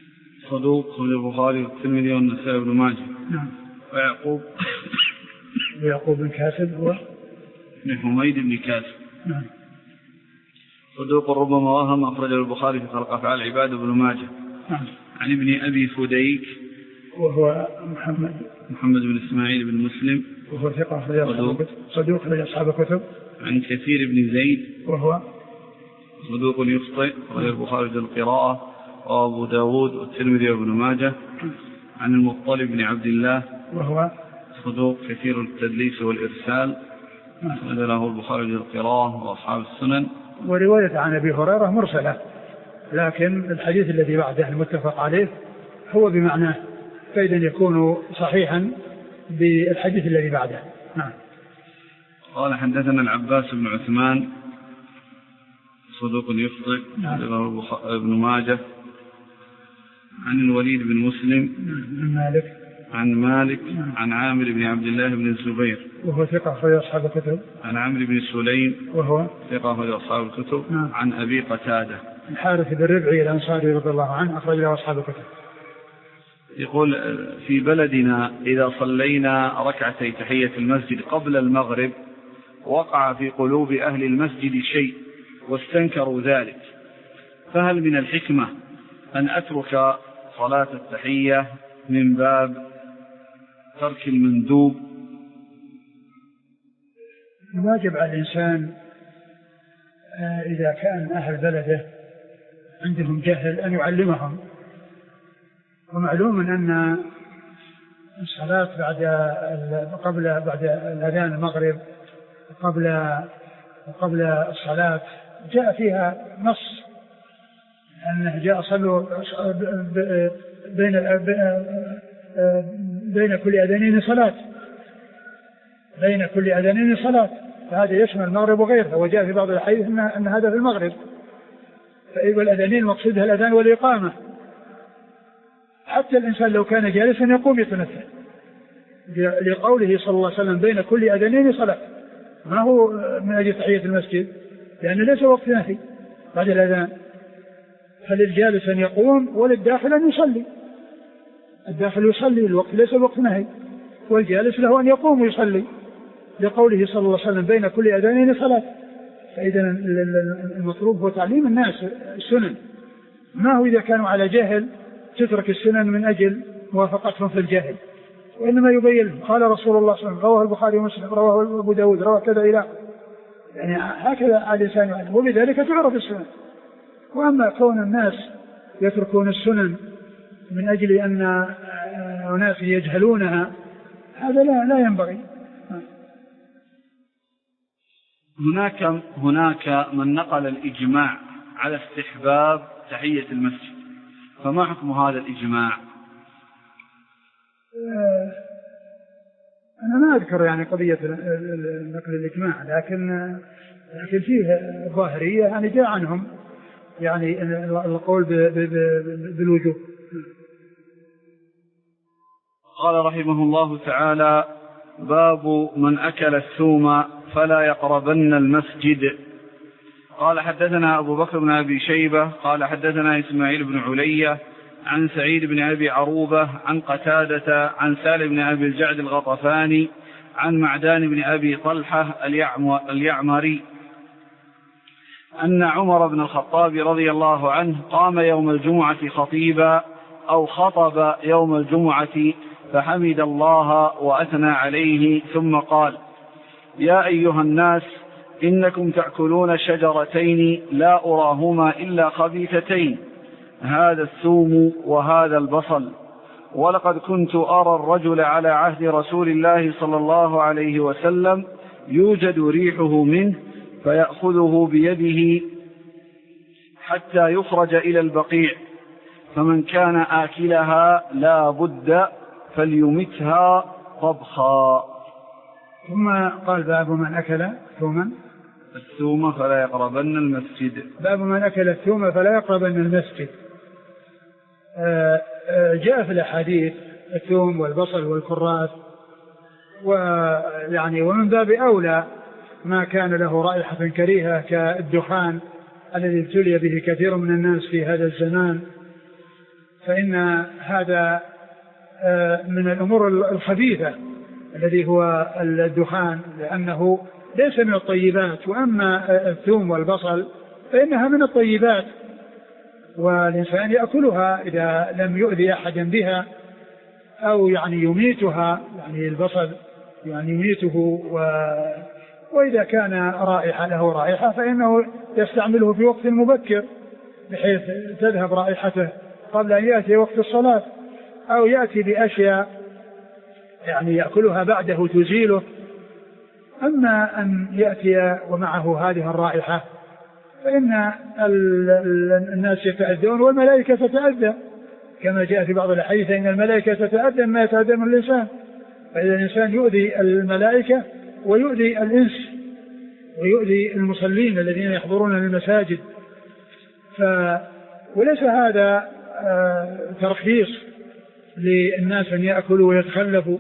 صدوق من البخاري والترمذي والنسائي بن ماجه. نعم. ويعقوب يعقوب بن كاسب هو بن حميد بن كاسب. نعم. صدوق ربما وهم، أخرجه البخاري في خلق أفعال العباد وابن ماجه. نعم. عن ابن أبي فديك وهو محمد محمد بن إسماعيل بن مسلم وهو ثقة صدوق لأصحاب الكتب. عن كثير بن زيد وهو صدوق يخطئ، أخرجه البخاري في القراءة وأبو داود والترمذي وابن ماجه. عن المطلب بن عبد الله وهو صدوق كثير التدليس والإرسال، أخرج له البخاري في القراءة وأصحاب السنن. ورواية عن أبي هريرة مرسلة، لكن الحديث الذي بعده المتفق عليه هو بمعناه، فإذا يكون صحيحا بالحديث الذي بعده. نعم. قال حدثنا العباس بن عثمان صدوق يخطئ، نعم. ابن ماجه. عن الوليد بن مسلم عن مالك عن مالك نعم. عن عامر بن عبد الله بن الزبير وهو ثقة أخرج أصحاب الكتب. عن عمرو بن سليم وهو ثقة أخرج أصحاب الكتب. نعم. عن أبي قتادة الحارث بن ربعي الأنصاري رضي الله عنه، أخرج له أصحاب الكتب. يقول في بلدنا إذا صلينا ركعتي تحية المسجد قبل المغرب وقع في قلوب أهل المسجد شيء واستنكروا ذلك، فهل من الحكمة أن أترك صلاة التحية من باب ترك المندوب؟ الواجب على الإنسان إذا كان أهل بلده عندهم جهل أن يعلمهم، ومعلوم أن الصلاة بعد قبل بعد الأذان المغرب قبل قبل الصلاة جاء فيها نص أنه جاء صلوا بين بين كل أذانين صلاة بين كل أذانين صلاة فهذا يشمل المغرب وغيره، وجاء في بعض الحديث أن, أن هذا في المغرب، فإذا الأذانين مقصودها الأذان والإقامة. حتى الإنسان لو كان جالسا يقوم يتنفل لقوله صلى الله عليه وسلم بين كل أذانين صلاة، ما هو من أجل تحية المسجد، لأنه ليس وقت نهي بعد الأذان، فللجالس أن يقوم وللداخل أن يصلي. الداخل يصلي، الوقت ليس وقت نهي، والجالس له أن يقوم ويصلي لقوله صلى الله عليه وسلم بين كل أذانين صلاة. فإذا المطلوب هو تعليم الناس السنن، ما هو إذا كانوا على جهل تترك السنن من أجل موافقتهم في الجهل، وإنما يبين. قال رسول الله صلى الله عليه وسلم، رواه البخاري ومسلم، رواه أبو داود، رواه كذا إلى يعني هكذا على الإنسان يعلم، وبذلك تعرف السنن. وأما كون الناس يتركون السنن من أجل أن أناس يجهلونها هذا لا لا ينبغي. هناك هناك من نقل الإجماع على استحباب تحية المسجد، فما حكم هذا الإجماع؟ أنا ما أذكر يعني قضية نقل الإجماع، لكن لكن فيه ظاهرية يعني جاء عنهم يعني القول بالوجوب. قال رحمه الله تعالى: باب من أكل الثوم فلا يقربن المسجد. قال حدثنا أبو بكر بن أبي شيبة قال حدثنا إسماعيل بن علية عن سعيد بن أبي عروبة عن قتادة عن سالم بن أبي الجعد الغطفاني عن معدان بن أبي طلحة اليعمري أن عمر بن الخطاب رضي الله عنه قام يوم الجمعة خطيبا أو خطب يوم الجمعة فحمد الله وأثنى عليه ثم قال: يا أيها الناس، إنكم تأكلون شجرتين لا أراهما إلا خبيثتين، هذا الثوم وهذا البصل، ولقد كنت أرى الرجل على عهد رسول الله صلى الله عليه وسلم يوجد ريحه منه فيأخذه بيده حتى يخرج إلى البقيع، فمن كان آكلها لا بد فليمتها طبخا. ثم قال: باب من أكل ثوما الثوم فلا يقربن المسجد. باب من أكل الثوم فلا يقربن المسجد. آآ آآ جاء في الأحاديث الثوم والبصل والكراث، ويعني ومن باب أولى ما كان له رائحة كريهة كالدخان الذي ابتلي به كثير من الناس في هذا الزمان، فإن هذا من الأمور الخبيثة الذي هو الدخان، لأنه ليس من الطيبات. وأما الثوم والبصل فإنها من الطيبات، والإنسان يأكلها إذا لم يؤذي أحدا بها أو يعني يميتها، يعني البصل يعني يميته، و وإذا كان رائحة له رائحة فإنه يستعمله في وقت مبكر بحيث تذهب رائحته قبل أن يأتي وقت الصلاة، أو يأتي بأشياء يعني يأكلها بعده تزيله. أما أن يأتي ومعه هذه الرائحة فإن الناس يتأذون والملائكة تتأذى، كما جاء في بعض الحديث إن الملائكة تتأذى ما يتأذى من الإنسان. فإذا الإنسان يؤذي الملائكة ويؤذي الإنس ويؤذي المصلين الذين يحضرون المساجد، ف وليس هذا ترخيص للناس أن يأكلوا ويتخلفوا،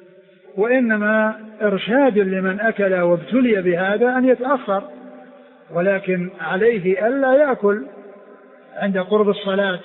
وإنما إرشاد لمن أكل وابتلي بهذا أن يتأخر، ولكن عليه ألا يأكل عند قرب الصلاة،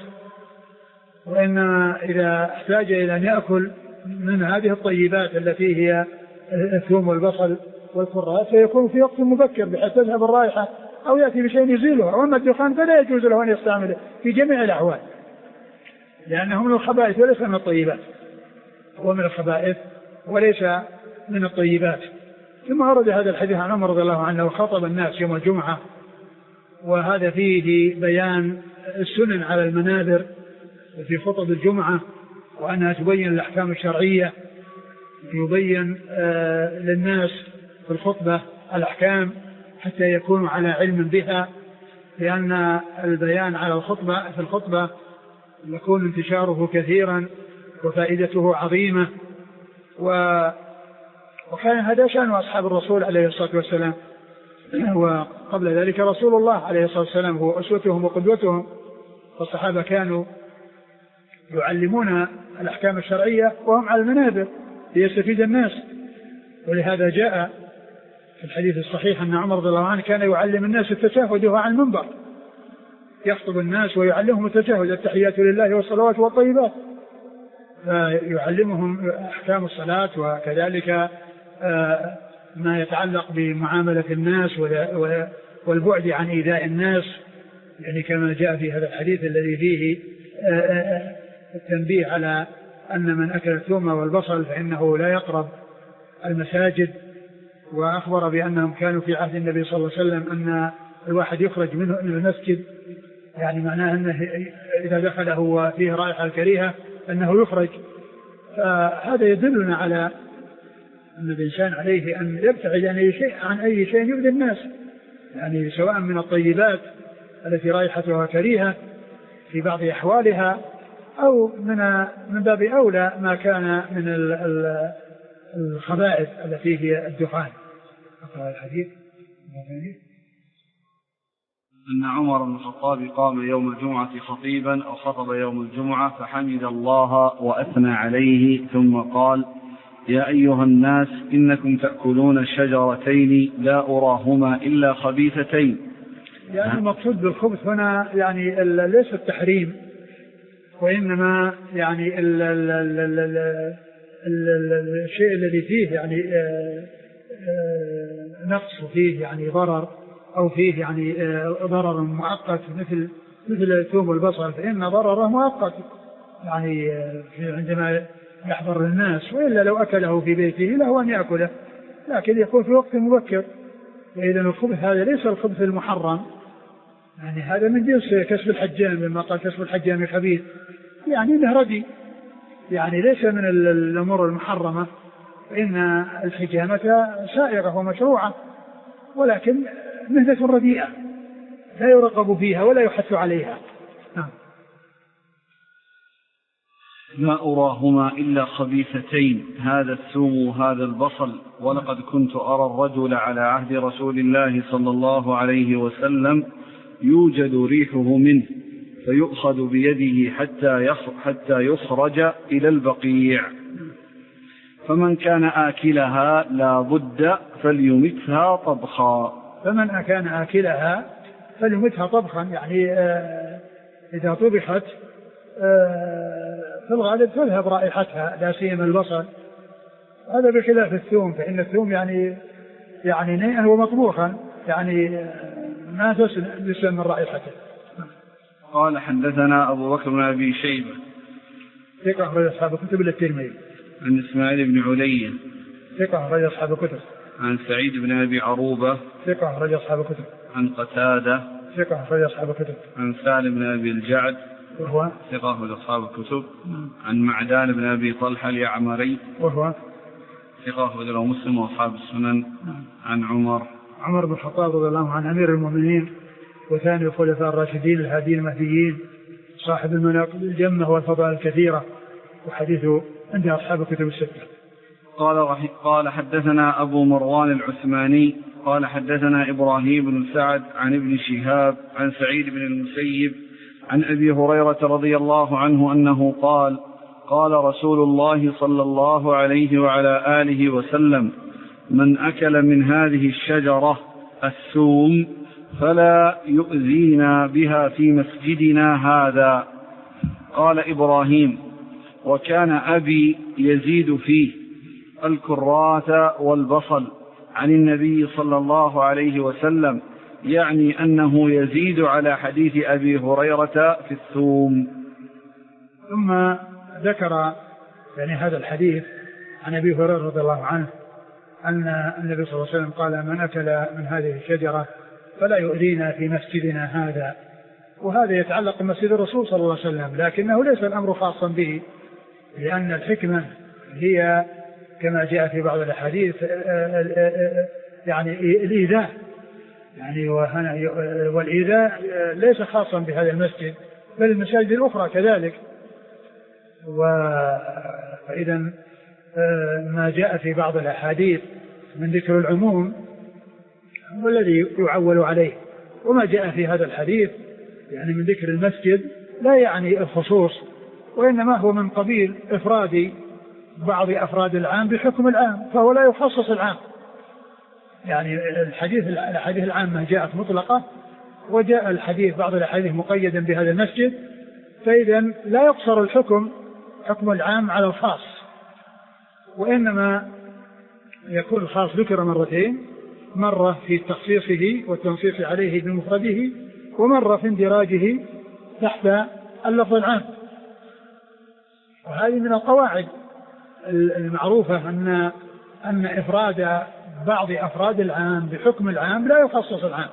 وإنما إذا احتاج إلى أن يأكل من هذه الطيبات التي هي الثوم والبصل والكرات فيكون في وقت مبكر بحيث تذهب الرائحة أو يأتي بشيء يزيلها. وأما الدخان فلا يجوز له أن يستعمله في جميع الأحوال، لأنه من الخبائث وليس من الطيبات، هو من الخبائث وليس من الطيبات. ثم ورد هذا الحديث عن عمر رضي الله عنه وخطب الناس يوم الجمعة، وهذا فيه بيان السنن على المنابر في خطب الجمعة، وأنها تبين الأحكام الشرعية، يبين آه للناس في الخطبة الأحكام حتى يكونوا على علم بها، لأن البيان على الخطبة في الخطبة يكون انتشاره كثيرا وفائدته عظيمة. و وكان هذا شأن أصحاب الرسول عليه الصلاة والسلام، وقبل ذلك رسول الله عليه الصلاة والسلام هو أسوتهم وقدوتهم، فالصحابة كانوا يعلمون الأحكام الشرعية وهم على المنابر ليستفيد الناس. ولهذا جاء في الحديث الصحيح أن عمر رضي الله عنه كان يعلم الناس التشهد وهو على المنبر، يخطب الناس ويعلمهم التشهد، التحيات لله والصلوات والطيبات، يعلمهم أحكام الصلاة، وكذلك ما يتعلق بمعاملة الناس والبعد عن إيذاء الناس، يعني كما جاء في هذا الحديث الذي فيه التنبيه على أن من أكل الثوم والبصل فإنه لا يقرب المساجد. وأخبر بأنهم كانوا في عهد النبي صلى الله عليه وسلم أن الواحد يخرج منه من المسجد، يعني معناه أنه إذا دخله وفيه رائحة كريهة أنه يخرج. فهذا يدلنا على أن الإنسان عليه أن يبتعد عن أي شيء عن أي شيء يؤذي الناس، يعني سواء من الطيبات التي رائحتها كريهة في بعض أحوالها، أو من من باب أولى ما كان من الخبائث التي هي الدخان. أقرأ الحديث. أن عمر بن الخطاب قام يوم الجمعة خطيبا أو خطب يوم الجمعة فحمد الله وأثنى عليه ثم قال: يا أيها الناس إنكم تأكلون شجرتين لا أراهما إلا خبيثتين. يعني المقصود بالخبث هنا يعني ليس التحريم، وإنما يعني ال ال ال ال ال ال الشيء الذي فيه يعني نقص، فيه يعني ضرر، أو فيه يعني ضرر مؤقت مثل مثل الثوم والبصل، فإن ضرره مؤقت يعني عندما يحضر الناس، وإلا لو أكله في بيته له أن يأكله، لكن يكون في وقت مبكر. وإذا الخبث هذا ليس الخبث المحرم، يعني هذا من جنس كسب الحجام، لما قال كسب الحجام خبيث، يعني انه ردي، يعني ليس من الأمور المحرمة، فإن الحجامة سائغة ومشروعة، ولكن مهنة رديئة لا يرغب فيها ولا يحث عليها. نعم. لا أراهما إلا خبيثتين، هذا الثوم وهذا البصل، ولقد كنت أرى الرجل على عهد رسول الله صلى الله عليه وسلم يوجد ريحه منه فيؤخذ بيده حتى حتى يخرج إلى البقيع، فمن كان آكلها لا بد فليمتها طبخا. فمن كان آكلها فليمتها طبخا، يعني آه إذا طبخت آه في الغالب تذهب رائحتها، لا سيما البصل، هذا بخلاف الثوم، فإن الثوم يعني يعني نيئا ومطبوخا، يعني ما تسلم من رائحته. قال حدثنا أبو بكر بن أبي شيبة ثقة أخرج أصحاب الكتب إلا الترمذي. عن إسماعيل بن علي ثقة أخرج أصحاب الكتب. عن سعيد بن أبي عروبة ثقة أخرج أصحاب الكتب. عن قتادة ثقة أخرج أصحاب الكتب. عن سالم بن أبي الجعد وهو ثقة أخرج أصحاب الكتب. عن معدان بن أبي طلحة اليعمري وهو ثقة أخرج له مسلم وأصحاب السنن. عن عمر عمر بن الخطاب رضي الله عنه أمير المؤمنين وثاني الخلفاء الراشدين الهادين المهديين صاحب المناقب الجمة والفضائل الكثيرة، وحديثه عند أصحاب الكتب الستة. قال قال حدثنا أبو مروان العثماني قال حدثنا إبراهيم بن سعد عن ابن شهاب عن سعيد بن المسيب عن أبي هريرة رضي الله عنه أنه قال قال رسول الله صلى الله عليه وعلى آله وسلم: من أكل من هذه الشجرة الثوم فلا يؤذينا بها في مسجدنا هذا. قال إبراهيم: وكان أبي يزيد فيه الكراث والبصل عن النبي صلى الله عليه وسلم، يعني أنه يزيد على حديث أبي هريرة في الثوم. ثم ذكر يعني هذا الحديث عن أبي هريرة رضي الله عنه أن النبي صلى الله عليه وسلم قال: من أكل من هذه الشجرة فلا يؤذينا في مسجدنا هذا. وهذا يتعلق بمسجد الرسول صلى الله عليه وسلم، لكنه ليس الأمر خاصا به، لأن الحكمة هي كما جاء في بعض الأحاديث يعني الإيذاء، يعني والإيذاء ليس خاصا بهذا المسجد بل المساجد الأخرى كذلك. فإذا ما جاء في بعض الأحاديث من ذكر العموم هو الذي يعول عليه، وما جاء في هذا الحديث يعني من ذكر المسجد لا يعني الخصوص، وإنما هو من قبيل إفراد بعض أفراد العام بحكم العام، فهو لا يخصص العام. يعني الحديث الحديث العامة جاءت مطلقة، وجاء الحديث بعض الحديث مقيدا بهذا المسجد، فإذا لا يقصر الحكم حكم العام على الخاص، وإنما يكون الخاص ذكر مرتين، مرة في تخصيصه والتنصيص عليه بمفرده، ومرة في اندراجه تحت اللفظ العام. وهذه من القواعد المعروفة أن أن إفراد بعض أفراد العام بحكم العام لا يخصص العام،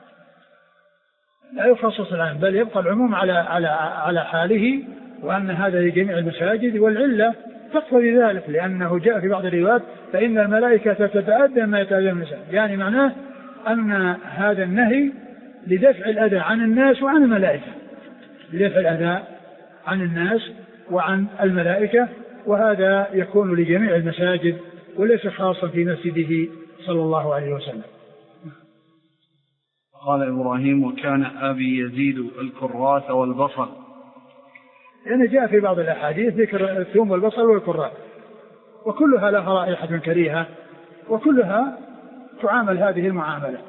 لا يخصص العام، بل يبقى العموم على على على حاله، وأن هذا لجميع المساجد. والعلة تقتضي ذلك، لأنه جاء في بعض الروايات: فإن الملائكة تتأذى ما يتأذى المساجد، يعني معناه أن هذا النهي لدفع الأذى عن الناس وعن الملائكة، لدفع الأذى عن الناس وعن الملائكة، وهذا يكون لجميع المساجد وليس خاصا في مسجده صلى الله عليه وسلم. قال إبراهيم: وكان أبي يزيد الكراث والبصل. يعني جاء في بعض الأحاديث ذكر الثوم والبصل والكراث، وكلها لها رائحة كريهة، وكلها تعامل هذه المعاملة.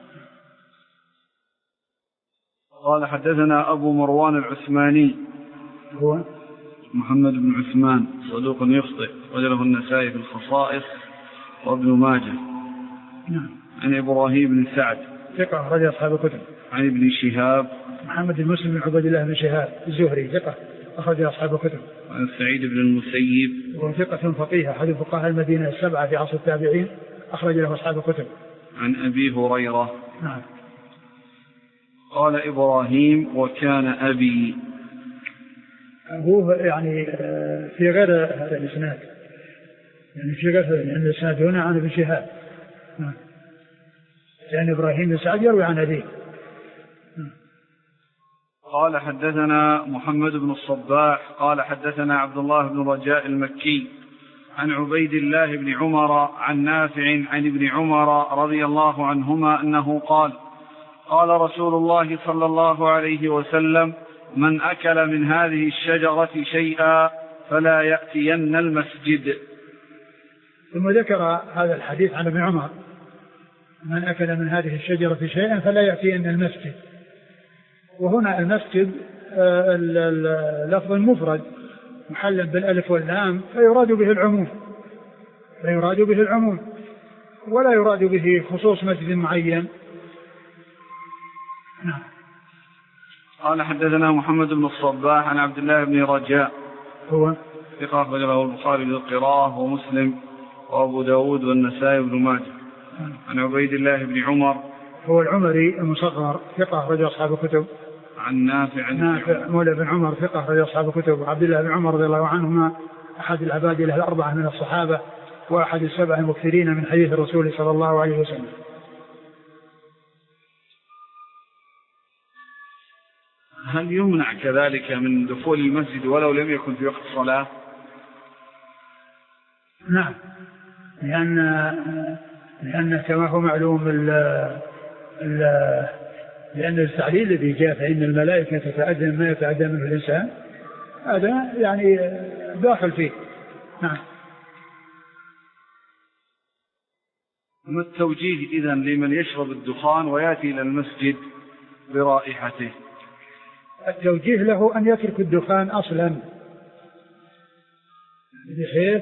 قال حدثنا أبو مروان العثماني هو محمد بن عثمان صدوق يخطئ، وله النسائي في الخصائص وابن ماجه. نعم. عن إبراهيم بن سعد ثقة رضي أصحاب الكتب. عن ابن شهاب محمد بن مسلم بن عبد الله بن شهاب الزهري ثقة أخرج أصحاب الكتب. عن سعيد بن المسيب وثقة فقيه أحد فقهاء المدينة السبعة في عصر التابعين، أخرج له أصحاب الكتب. عن أبي هريرة. نعم. قال إبراهيم: وكان أبي. هو يعني في غير هذا الإسناد، يعني في غير هذا الإسناد هنا عن ابن شهاب، يعني إبراهيم بن سعد يروي عن أبيه. قال حدثنا محمد بن الصباح قال حدثنا عبد الله بن رجاء المكي عن عبيد الله بن عمر عن نافع عن ابن عمر رضي الله عنهما أنه قال: قال رسول الله صلى الله عليه وسلم: من أكل من هذه الشجرة شيئا فلا يأتين المسجد. ثم ذكر هذا الحديث عن ابن عمر: من أكل من هذه الشجرة شيئا فلا يأتين المسجد. وهنا المسجد لفظ مفرد محل بالألف واللام، فيراد به العموم، فيراد به العموم ولا يراد به خصوص مسجد معين. نعم. قال حدثنا محمد بن الصباح عن عبد الله بن رجاء هو ثقة أخرجه البخاري بالقراءة ومسلم وأبو داود والنسائي بن ماجه. عن عبيد الله بن عمر هو العمري المصغر ثقة أخرج أصحاب الكتب. عن نافع نافع مولى بن عمر ثقة أخرج أصحاب الكتب. وعبد الله بن عمر رضي الله عنهما أحد العباد له الأربعة من الصحابة وأحد السبع المكثرين من حديث الرسول صلى الله عليه وسلم. هل يمنع كذلك من دخول المسجد ولو لم يكن في وقت الصلاة؟ نعم، لأن لأن كما هو معلوم ال ال لأن التعليل الذي جاء فإن الملائكة تتأذن ما يتأذن منه الإنسان هذا يعني داخل فيه. نعم. ما التوجيه إذن لمن يشرب الدخان ويأتي إلى المسجد برائحته؟ التوجيه له أن يترك الدخان أصلا بحيث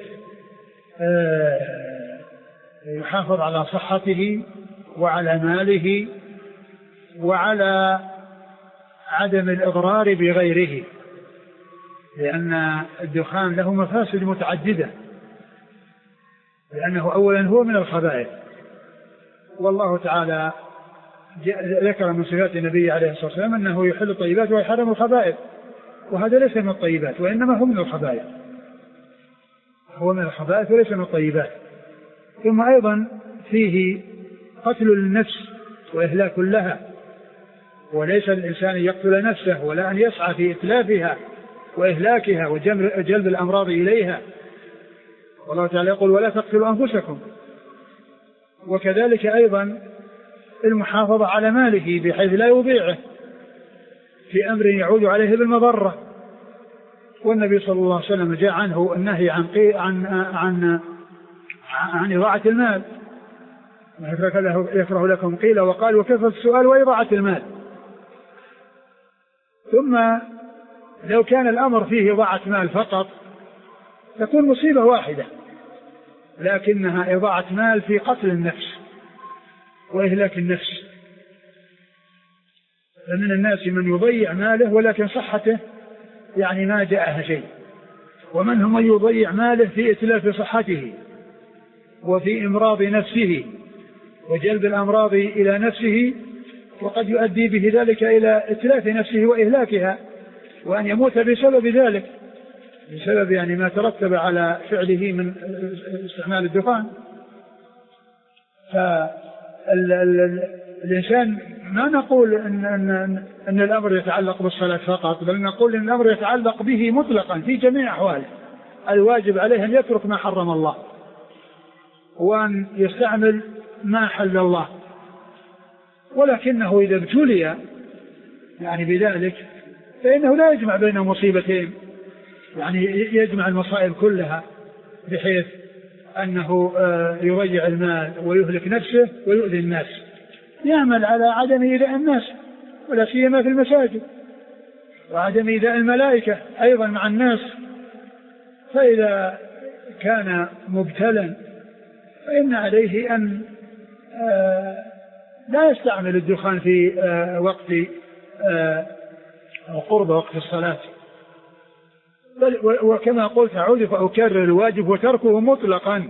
يحافظ على صحته وعلى ماله وعلى عدم الإضرار بغيره، لأن الدخان له مفاسد متعددة، لأنه أولا هو من الخبائث، والله تعالى ذكر من صفات النبي عليه الصلاة والسلام أنه يحل الطيبات ويحرم الخبائث، وهذا ليس من الطيبات وإنما هو من الخبائث، هو من الخبائث وليس من الطيبات. ثم أيضا فيه قتل للنفس وإهلاك لها، وليس الإنسان يقتل نفسه ولا أن يسعى في إتلافها وإهلاكها وجلب الأمراض إليها، والله تعالى يقول ولا تقتلوا أنفسكم. وكذلك أيضا المحافظة على ماله بحيث لا يضيعه في أمر يعود عليه بالمضرة، والنبي صلى الله عليه وسلم جاء عنه النهي عن عن عن عن إضاعة المال، يكره لكم قيل وقال وكثرة السؤال وإضاعة المال. ثم لو كان الأمر فيه إضاعة مال فقط تكون مصيبة واحدة، لكنها إضاعة مال في قتل النفس وإهلاك النفس. فمن الناس من يضيع ماله ولكن صحته يعني ما جاءها شيء، ومن هم يضيع ماله في إتلاف صحته وفي إمراض نفسه وجلب الأمراض إلى نفسه، وقد يؤدي به ذلك إلى إتلاف نفسه وإهلاكها وأن يموت بسبب ذلك، بسبب يعني ما ترتب على فعله من استعمال الدخان. فالإنسان ما نقول إن, إن, إن الأمر يتعلق بالصلاة فقط، بل نقول إن الأمر يتعلق به مطلقا في جميع أحواله. الواجب عليه أن يترك ما حرم الله وأن يستعمل ما حل الله، ولكنه إذا ابتلي يعني بذلك فإنه لا يجمع بين مصيبتين، يعني يجمع المصائب كلها بحيث أنه يضيع المال ويهلك نفسه ويؤذي الناس، يعمل على عدم إيذاء الناس ولا سيما في المساجد، وعدم إيذاء الملائكة أيضا مع الناس. فإذا كان مبتلا فإن عليه أن لا يستعمل الدخان في وقت قرب وقت الصلاة، بل وكما قلت أعود فأكرر الواجب وتركه مطلقا،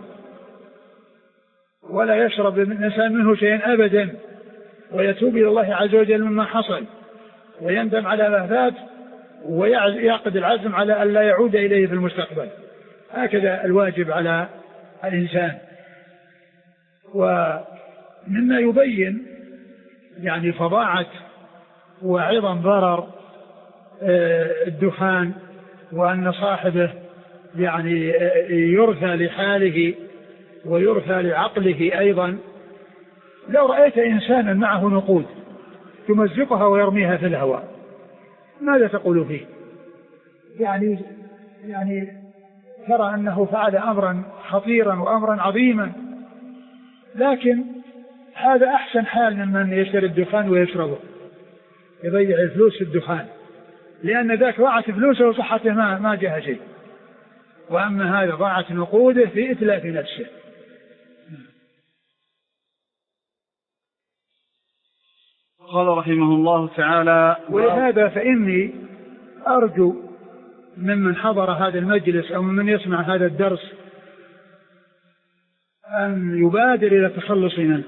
ولا يشرب الإنسان منه شيئا أبدا، ويتوب إلى الله عز وجل مما حصل ويندم على ما فات ويعقد العزم على أن لا يعود إليه في المستقبل. هكذا الواجب على الإنسان. ومما يبين يعني فظاعة وعظم ضرر الدخان وأن صاحبه يعني يرثى لحاله ويرثى لعقله أيضا. لو رأيت إنسانا معه نقود تمزقها ويرميها في الهواء ماذا تقول فيه؟ يعني يعني ترى أنه فعل أمرا خطيرا وأمرا عظيما، لكن هذا أحسن حال ممن يشتري الدخان ويشربه، يضيع الفلوس في الدخان، لأن ذاك ضاعت فلوسه وصحته ما ما جاء شيء، وأما هذا ضاعت نقوده في إتلاف نفسه. قال رحمه الله تعالى: ولهذا فإني أرجو ممن حضر هذا المجلس أو ممن يسمع هذا الدرس أن يبادر إلى التخلص منه،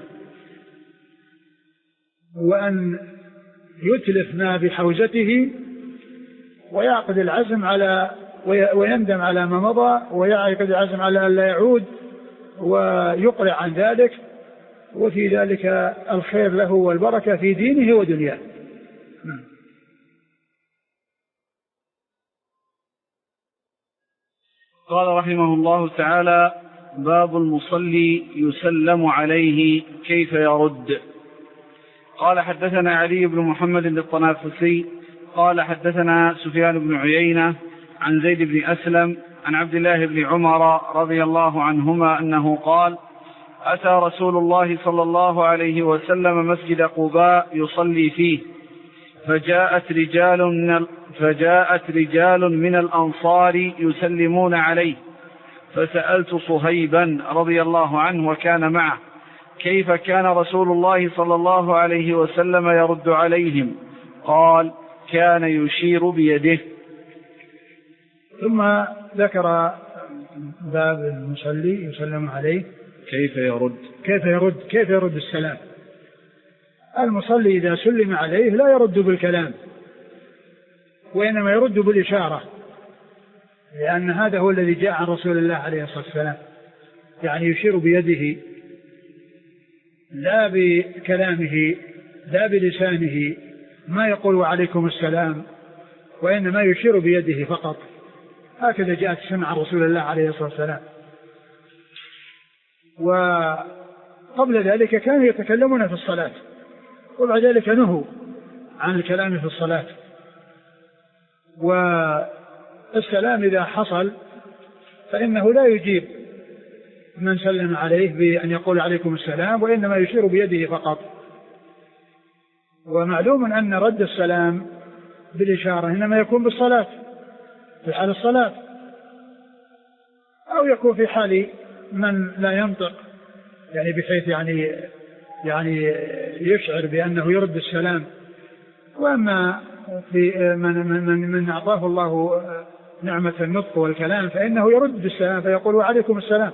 وأن يتلف ما بحوزته، ويعقد العزم على ويندم على ما مضى، ويعقد العزم على أن لا يعود، ويقلع عن ذلك، وفي ذلك الخير له والبركة في دينه ودنياه. قال رحمه الله تعالى: باب المصلي يسلم عليه كيف يرد. قال: حدثنا علي بن محمد الطنافسي قال: حدثنا سفيان بن عيينة عن زيد بن أسلم عن عبد الله بن عمر رضي الله عنهما أنه قال: أتى رسول الله صلى الله عليه وسلم مسجد قباء يصلي فيه، فجاءت رجال من فجاءت رجال من الأنصار يسلمون عليه، فسألت صهيبا رضي الله عنه وكان معه: كيف كان رسول الله صلى الله عليه وسلم يرد عليهم؟ قال: كان يشير بيده. ثم ذكر باب المصلي يسلم عليه كيف يرد كيف يرد كيف يرد السلام. المصلي إذا سلم عليه لا يرد بالكلام، وإنما يرد بالإشارة، لأن هذا هو الذي جاء عن رسول الله عليه الصلاة والسلام، يعني يشير بيده لا بكلامه لا بلسانه، ما يقول وعليكم السلام، وإنما يشير بيده فقط. هكذا جاءت السنة عن رسول الله عليه الصلاة والسلام. وقبل ذلك كانوا يتكلمون في الصلاة، وبعد ذلك نهوا عن الكلام في الصلاة. والسلام إذا حصل فإنه لا يجيب من سلم عليه بأن يقول عليكم السلام، وإنما يشير بيده فقط. ومعلوم أن رد السلام بالإشارة إنما يكون بالصلاة، في حال الصلاة، أو يكون في حال من لا ينطق، يعني بحيث يعني يعني يشعر بأنه يرد السلام. وأما في من من من أعطاه الله نعمة النطق والكلام فإنه يرد بالسلام، فيقول وعليكم السلام،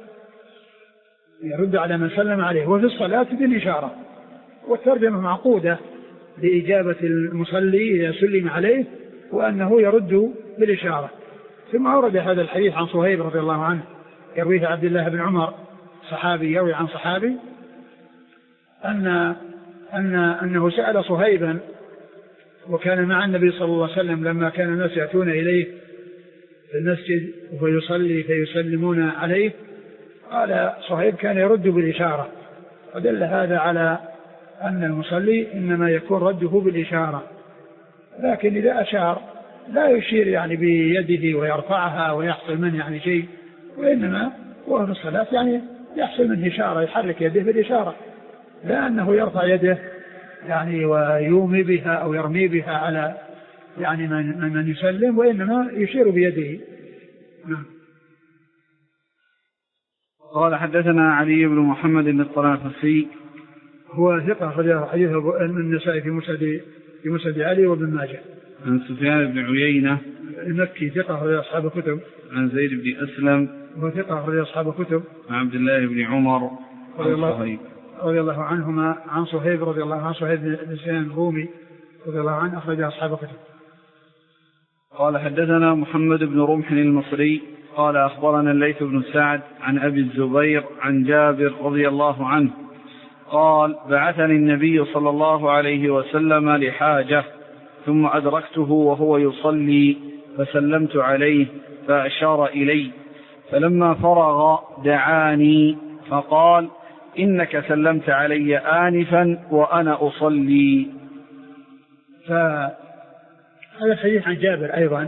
يرد على من سلم عليه. وفي الصلاة بالإشارة، والترجمة معقودة لإجابة المصلي إذا سلم عليه، وأنه يرد بالإشارة. ثم أورد هذا الحديث عن صهيب رضي الله عنه يرويه عبد الله بن عمر، صحابي يروي عن صحابي، أن أن أنه سأل صهيبا، وكان مع النبي صلى الله عليه وسلم لما كان الناس يأتون إليه في المسجد ويصلي فيسلمون عليه، قال صهيب كان يرد بالإشارة، ودل هذا على أن المصلي إنما يكون رده بالإشارة. لكن إذا أشار لا يشير يعني بيده ويرفعها ويحصل منه يعني شيء، وإنما وهو في الصلاة يعني يحصل منه إشارة، يحرك يده بالإشارة، لا أنه يرفع يده يعني ويومي بها أو يرمي بها على يعني من, من يسلم، وإنما يشير بيده. نعم. قال: حدثنا علي بن محمد الطنافسي هو ثقة أخرجه حديثه النسائي في مسند في مسند علي وابن ماجه. عن سفيان بن عيينة المكي ثقة أخرج أصحاب الكتب. عن زيد بن أسلم هو ثقة أخرج أصحاب الكتب. عن عبد الله بن عمر رضي الله, رضي الله عنهما عن صهيب رضي الله عنه صهيب بن سنان الرومي رضي الله عنه أخرج أصحاب الكتب. قال: حدثنا محمد بن رمح المصري قال: أخبرنا الليث بن سعد عن أبي الزبير عن جابر رضي الله عنه قال: بعثني النبي صلى الله عليه وسلم لحاجة، ثم أدركته وهو يصلي فسلمت عليه فأشار إلي، فلما فرغ دعاني فقال: إنك سلمت علي آنفا وأنا أصلي. فهذا الحديث عن جابر أيضا،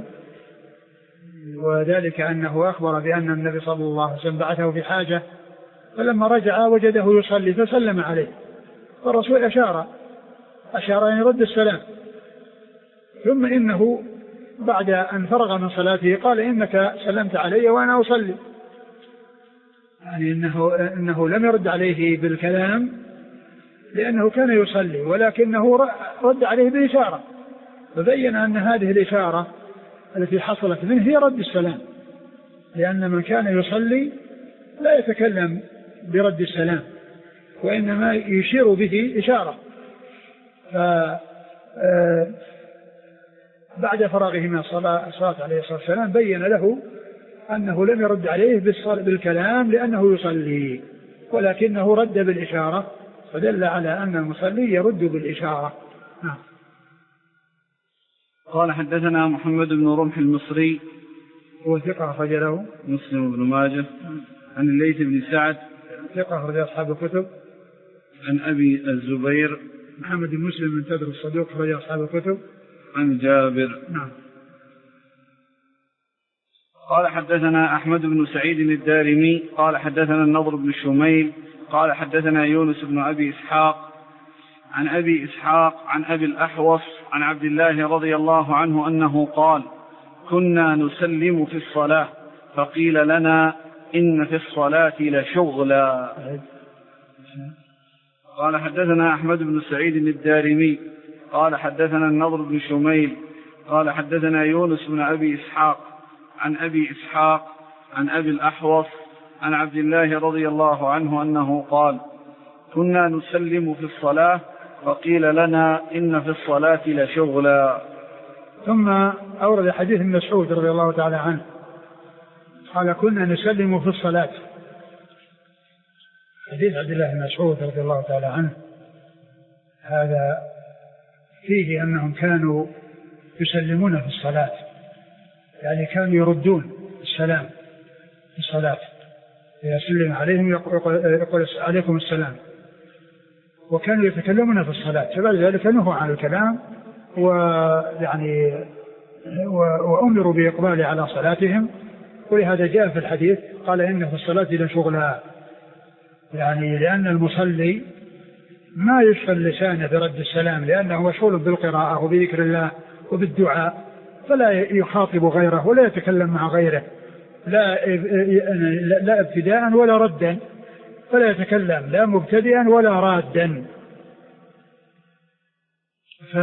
وذلك أنه أخبر بأن النبي صلى الله عليه وسلم بعثه في حاجة، فلما رجع وجده يصلي فسلم عليه، فالرسول أشار أشار أن يرد السلام، ثم إنه بعد أن فرغ من صلاته قال: إنك سلمت علي وأنا أصلي، يعني إنه, إنه لم يرد عليه بالكلام، لأنه كان يصلي ولكنه رد عليه بإشارة، فبين أن هذه الإشارة التي حصلت منه هي رد السلام، لأن من كان يصلي لا يتكلم برد السلام وإنما يشير به إشارة. بعد فراغه من الصلاة عليه الصلاة والسلام بين له أنه لم يرد عليه بالكلام لأنه يصلي، ولكنه رد بالإشارة، فدل على أن المصلي يرد بالإشارة. نعم. قال حدثنا محمد بن رمح المصري هو ثقة أخرج له مسلم بن ماجه عن الليث بن سعد ثقة أخرج أصحاب الكتب عن أبي الزبير محمد بن مسلم بن تدر الصدوق أخرج أصحاب الكتب عن جابر. نعم. قال حدثنا أحمد بن سعيد الدارمي قال حدثنا النضر بن شميل قال حدثنا يونس بن أبي إسحاق عن أبي إسحاق عن أبي الأحوص عن عبد الله رضي الله عنه أنه قال كنا نسلم في الصلاة فقيل لنا إن في الصلاة لشغلا. قال حدثنا أحمد بن سعيد الدارمي قال حدثنا النضر بن شميل قال حدثنا يونس بن أبي إسحاق عن أبي إسحاق عن أبي الأحوص عن عبد الله رضي الله عنه أنه قال كنا نسلم في الصلاة فقيل لنا إن في الصلاة لشغلا. ثم أورد حديث مسعود رضي الله تعالى عنه قال كنا نسلم في الصلاة. حديث عبد الله بن مسعود رضي الله تعالى عنه هذا فيه أنهم كانوا يسلمون في الصلاة، يعني كانوا يردون السلام في الصلاة، يسلم عليهم يقول عليكم السلام، وكانوا يتكلمون في الصلاة، فبعد ذلك نهوا عن الكلام ويعني وأمروا بإقبال على صلاتهم، ولهذا جاء في الحديث قال إن في الصلاة لشغلها، يعني لأن المصلي ما يشغل لسانه برد السلام لأنه مشغول بالقراءة وبذكر الله وبالدعاء، فلا يخاطب غيره ولا يتكلم مع غيره، لا لا ابتداء ولا ردا، فلا يتكلم لا مبتدئا ولا رادا. ف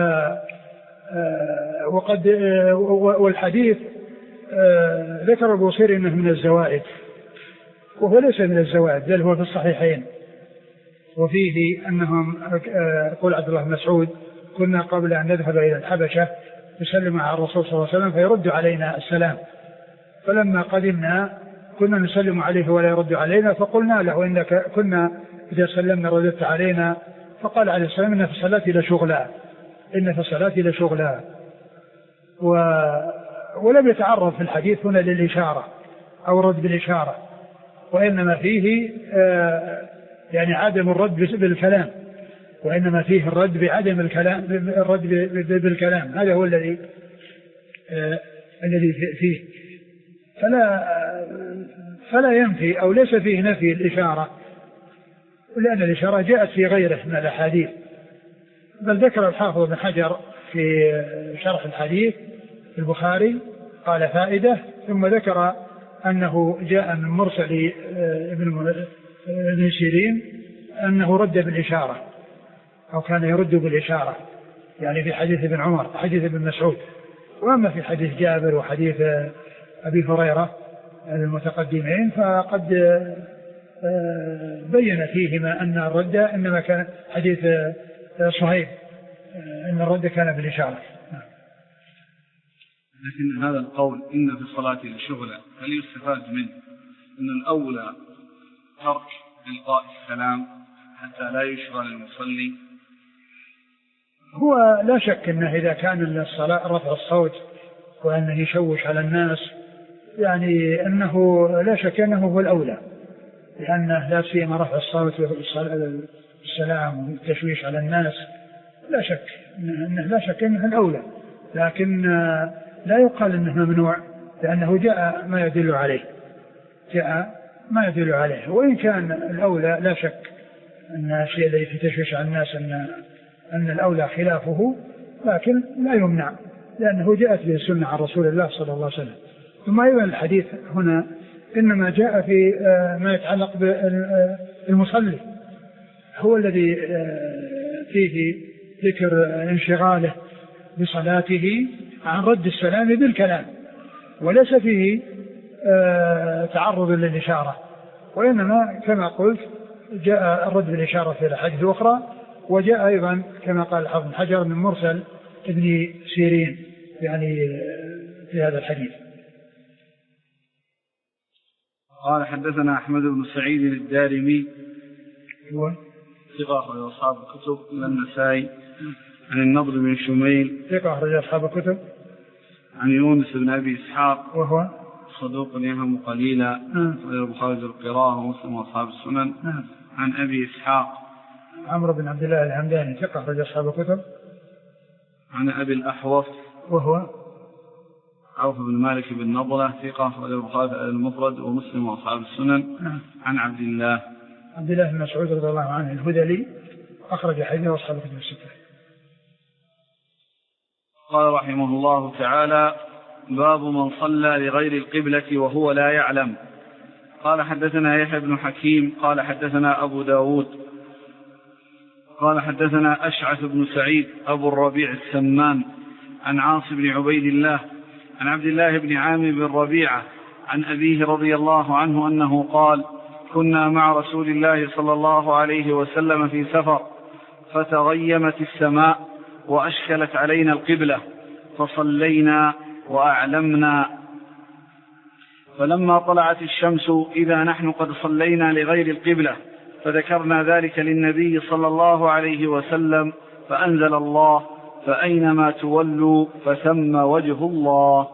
وقد والحديث ذكر البوصيري انه من الزوائد، وهو ليس من الزوائد بل هو في الصحيحين، وفيه انهم يقول عبد الله بن مسعود كنا قبل ان نذهب الى الحبشه نسلم على الرسول صلى الله عليه وسلم فيرد علينا السلام، فلما قدمنا كنا نسلم عليه ولا يرد علينا، فقلنا له إنك كنا إذا سلمنا رددت علينا، فقال عليه السلام إن في الصلاة لشغلا، إن في الصلاة لشغلا. و... ولم يتعرض في الحديث هنا للإشارة أو رد بالإشارة، وإنما فيه آه يعني عدم الرد بالكلام، وإنما فيه الرد بعدم الكلام، الرد بالكلام، هذا هو الذي آه الذي فيه. فلا فلا ينفي أو ليس فيه نفي الإشارة، لأن الإشارة جاءت في غيره من الأحاديث، بل ذكر الحافظ بن حجر في شرح الحديث في البخاري قال فائدة، ثم ذكر أنه جاء من مرسل ابن سيرين أنه رد بالإشارة أو كان يرد بالإشارة، يعني في حديث ابن عمر حديث ابن مسعود. وأما في حديث جابر وحديث أبي هريرة المتقدمين فقد بين فيهما أن الرد إنما كان حديث صهيب أن الرد كان بالإشارة. لكن هذا القول إن في الصلاة لشغلا هل يستفاد منه أن الأولى ترك إلقاء السلام حتى لا يشغل المصلي؟ هو لا شك أنه إذا كان الصلاة رفع الصوت وأنه يشوش على الناس يعني أنه لا شك أنه هو الأولى، لأنه لا سيما رفع الصوت والسلام والتشويش على الناس لا شك أنه لا شك أنه الأولى، لكن لا يقال أنه ممنوع لأنه جاء ما يدل عليه جاء ما يدل عليه وإن كان الأولى لا شك أن الشيء الذي في تشويش على الناس أن أن الأولى خلافه، لكن لا يمنع لأنه جاءت به السنة عن رسول الله صلى الله عليه وسلم. ثم أيضا الحديث هنا إنما جاء في ما يتعلق بالمصلي، هو الذي فيه ذكر انشغاله بصلاته عن رد السلام بالكلام، وليس فيه تعرض للإشارة، وإنما كما قلت جاء الرد بالإشارة في الأحاديث الأخرى، وجاء أيضا كما قال الحافظ بن حجر من مرسل ابن سيرين يعني في هذا الحديث. قال حدثنا أحمد بن سعيد الدارمي هو ثقة أخرج أصحاب الكتب إلا النسائي، عن النضر بن شميل ثقة أخرج أصحاب الكتب، عن يونس بن أبي إسحاق وهو صدوق يهم قليلا، أخرج البخاري القراءة ومسلم وأصحاب السنن. عن أبي إسحاق عمرو بن عبد الله الحمداني ثقة أخرج أصحاب الكتب. عن أبي الأحوص وهو عوف بن مالك بن نضلة ثقة أخرج البخاري المفرد ومسلم وأصحاب السنن. عن عبد الله عبد الله بن مسعود رضي الله عنه الهذلي أخرج حديثه أصحاب الكتب الستة. قال رحمه الله تعالى: باب من صلى لغير القبلة وهو لا يعلم. قال حدثنا يحيى بن حكيم قال حدثنا أبو داود قال حدثنا أشعث بن سعيد أبو الربيع السمان عن عاصم بن عبيد الله عن عبد الله بن عامر بن ربيعة عن أبيه رضي الله عنه أنه قال: كنا مع رسول الله صلى الله عليه وسلم في سفر فتغيمت السماء وأشكلت علينا القبلة فصلينا وأعلمنا، فلما طلعت الشمس إذا نحن قد صلينا لغير القبلة فذكرنا ذلك للنبي صلى الله عليه وسلم فأنزل الله: فأينما تولوا فثم وجه الله.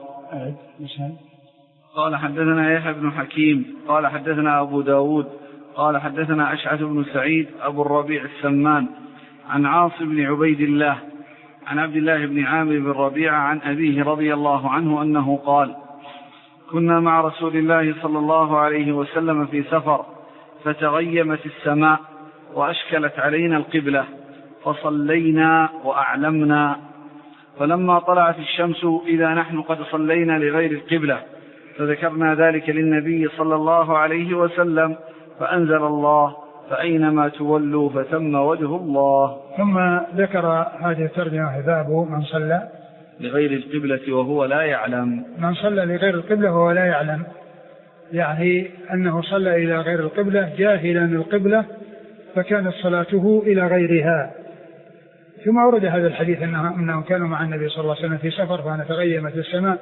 قال حدثنا يحيى بن حكيم قال حدثنا أبو داود قال حدثنا أشعث بن سعيد أبو الربيع السمان عن عاصم بن عبيد الله عن عبد الله بن عامر بن ربيعة عن أبيه رضي الله عنه أنه قال: كنا مع رسول الله صلى الله عليه وسلم في سفر فتغيمت السماء وأشكلت علينا القبلة فصلينا وأعلمنا، فلما طلعت الشمس إذا نحن قد صلينا لغير القبلة فذكرنا ذلك للنبي صلى الله عليه وسلم فأنزل الله: فأينما تولوا فثم وجه الله. ثم ذكر هذه الترجمة باب من صلى لغير القبلة وهو لا يعلم. من صلى لغير القبلة وهو لا يعلم، يعني أنه صلى إلى غير القبلة جاهلا القبلة فكانت صلاته إلى غيرها. ثم ورد هذا الحديث أنهم كانوا مع النبي صلى الله عليه وسلم في سفر فانتغيمت السماء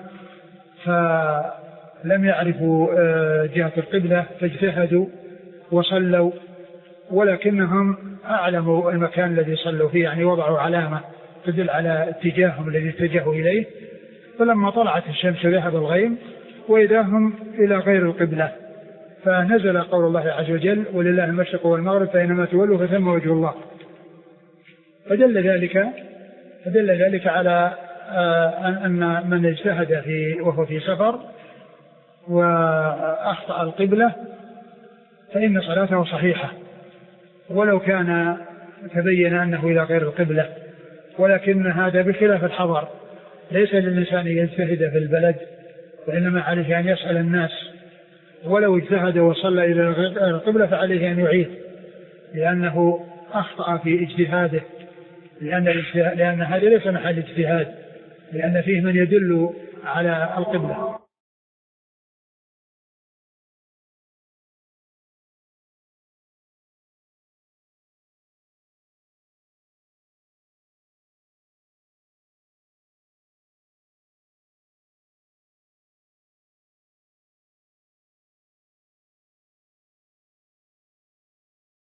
فلم يعرفوا جهة القبلة فاجتهدوا وصلوا، ولكنهم أعلموا المكان الذي صلوا فيه، يعني وضعوا علامة تدل على اتجاههم الذي اتجهوا إليه. فلما طلعت الشمس ذهب الغيم وإذا هم إلى غير القبلة، فنزل قول الله عز وجل: ولله المشرق والمغرب فإنما تولوا فثم وجه الله. فدل ذلك فدل ذلك على أن من اجتهد في وهو في سفر وأخطأ القبلة فإن صلاته صحيحة ولو كان تبين أنه إلى غير القبلة، ولكن هذا بخلاف الحضر. ليس للإنسان يجتهد في البلد، وإنما عليه أن يسأل الناس، ولو اجتهد وصلى إلى غير القبلة فعليه أن يعيد لأنه أخطأ في اجتهاده، لأن, لأن هذا ليس محل اجتهاد، لأن فيه من يدل على القبلة.